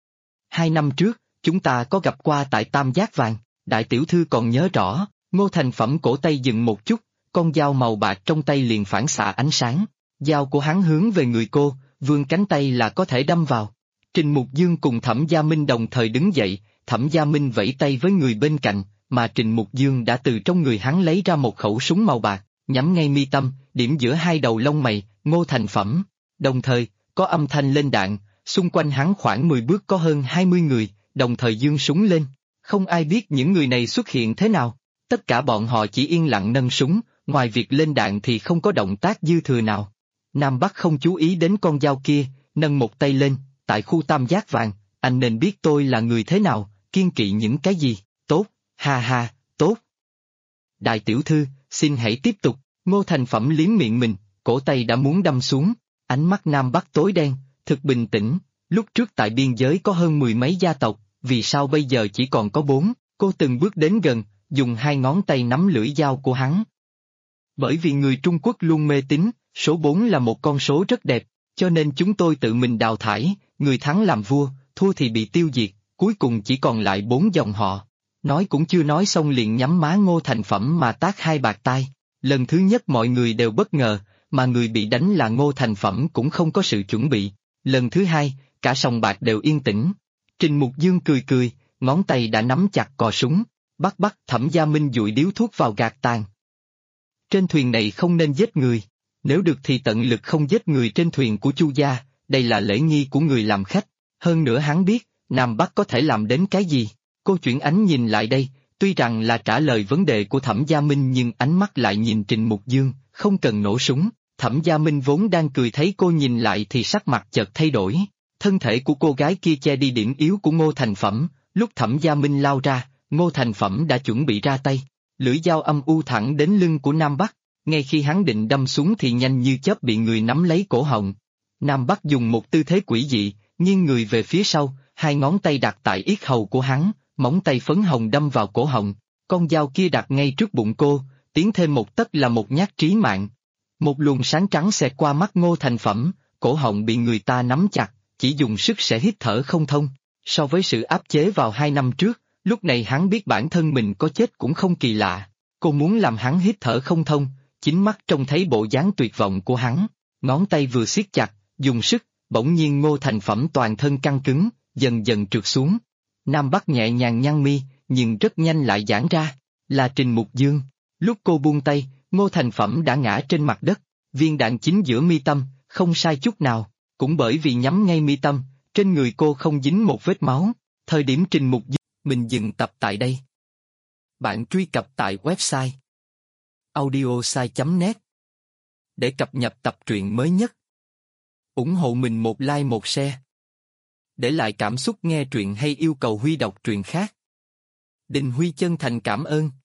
2 năm trước, chúng ta có gặp qua tại Tam Giác Vàng, đại tiểu thư còn nhớ rõ. Ngô Thành Phẩm cổ tay dừng một chút, con dao màu bạc trong tay liền phản xạ ánh sáng, dao của hắn hướng về người cô, vươn cánh tay là có thể đâm vào. Trình Mục Dương cùng Thẩm Gia Minh đồng thời đứng dậy, Thẩm Gia Minh vẫy tay với người bên cạnh, mà Trình Mục Dương đã từ trong người hắn lấy ra một khẩu súng màu bạc, nhắm ngay mi tâm, điểm giữa hai đầu lông mày, Ngô Thành Phẩm. Đồng thời, có âm thanh lên đạn, xung quanh hắn khoảng 10 bước có hơn 20 người, đồng thời giương súng lên. Không ai biết những người này xuất hiện thế nào. Tất cả bọn họ chỉ yên lặng nâng súng, ngoài việc lên đạn thì không có động tác dư thừa nào. Nam Bắc không chú ý đến con dao kia, nâng một tay lên, tại khu Tam Giác Vàng, anh nên biết tôi là người thế nào, kiêng kỵ những cái gì, tốt, ha ha, tốt. Đại tiểu thư, xin hãy tiếp tục, Ngô Thành Phẩm liếm miệng mình, cổ tay đã muốn đâm xuống, ánh mắt Nam Bắc tối đen, thực bình tĩnh, lúc trước tại biên giới có hơn 10 mấy gia tộc, vì sao bây giờ chỉ còn có 4, cô từng bước đến gần, dùng hai ngón tay nắm lưỡi dao của hắn. Bởi vì người Trung Quốc luôn mê tín, số 4 là một con số rất đẹp, cho nên chúng tôi tự mình đào thải, người thắng làm vua, thua thì bị tiêu diệt, cuối cùng chỉ còn lại 4 dòng họ. Nói cũng chưa nói xong liền nhắm má Ngô Thành Phẩm mà tát hai bạt tai. Lần thứ nhất mọi người đều bất ngờ, mà người bị đánh là Ngô Thành Phẩm cũng không có sự chuẩn bị. Lần thứ hai, cả sòng bạc đều yên tĩnh. Trình Mục Dương cười cười, ngón tay đã nắm chặt cò súng. Bắt Thẩm Gia Minh dụi điếu thuốc vào gạt tàn. Trên thuyền này không nên giết người. Nếu được thì tận lực không giết người trên thuyền của Chu gia, đây là lễ nghi của người làm khách. Hơn nữa hắn biết, Nam Bắc có thể làm đến cái gì. Cô chuyển ánh nhìn lại đây, tuy rằng là trả lời vấn đề của Thẩm Gia Minh nhưng ánh mắt lại nhìn Trình Mục Dương, không cần nổ súng. Thẩm Gia Minh vốn đang cười thấy cô nhìn lại thì sắc mặt chợt thay đổi. Thân thể của cô gái kia che đi điểm yếu của Ngô Thành Phẩm, lúc Thẩm Gia Minh lao ra, Ngô Thành Phẩm đã chuẩn bị ra tay. Lưỡi dao âm u thẳng đến lưng của Nam Bắc, ngay khi hắn định đâm xuống thì nhanh như chớp bị người nắm lấy cổ họng. Nam Bắc dùng một tư thế quỷ dị, nghiêng người về phía sau, hai ngón tay đặt tại yết hầu của hắn, móng tay phấn hồng đâm vào cổ họng, con dao kia đặt ngay trước bụng cô, tiến thêm một tấc là một nhát trí mạng. Một luồng sáng trắng xẹt qua mắt Ngô Thành Phẩm, cổ họng bị người ta nắm chặt, chỉ dùng sức sẽ hít thở không thông. So với sự áp chế vào 2 năm trước, lúc này hắn biết bản thân mình có chết cũng không kỳ lạ. Cô muốn làm hắn hít thở không thông, chính mắt trông thấy bộ dáng tuyệt vọng của hắn, ngón tay vừa siết chặt, dùng sức, bỗng nhiên Ngô Thành Phẩm toàn thân căng cứng, dần dần trượt xuống. Nam Bắc nhẹ nhàng nhăn mi, nhưng rất nhanh lại giãn ra, là Trình Mục Dương. Lúc cô buông tay, Ngô Thành Phẩm đã ngã trên mặt đất, viên đạn chính giữa mi tâm, không sai chút nào, cũng bởi vì nhắm ngay mi tâm, trên người cô không dính một vết máu. Thời điểm Trình Mục Dương, mình dừng tập tại đây. Bạn truy cập tại website audiosai.net để cập nhật tập truyện mới nhất. Ủng hộ mình một like một share. Để lại cảm xúc nghe truyện hay yêu cầu Huy đọc truyện khác. Đình Huy chân thành cảm ơn.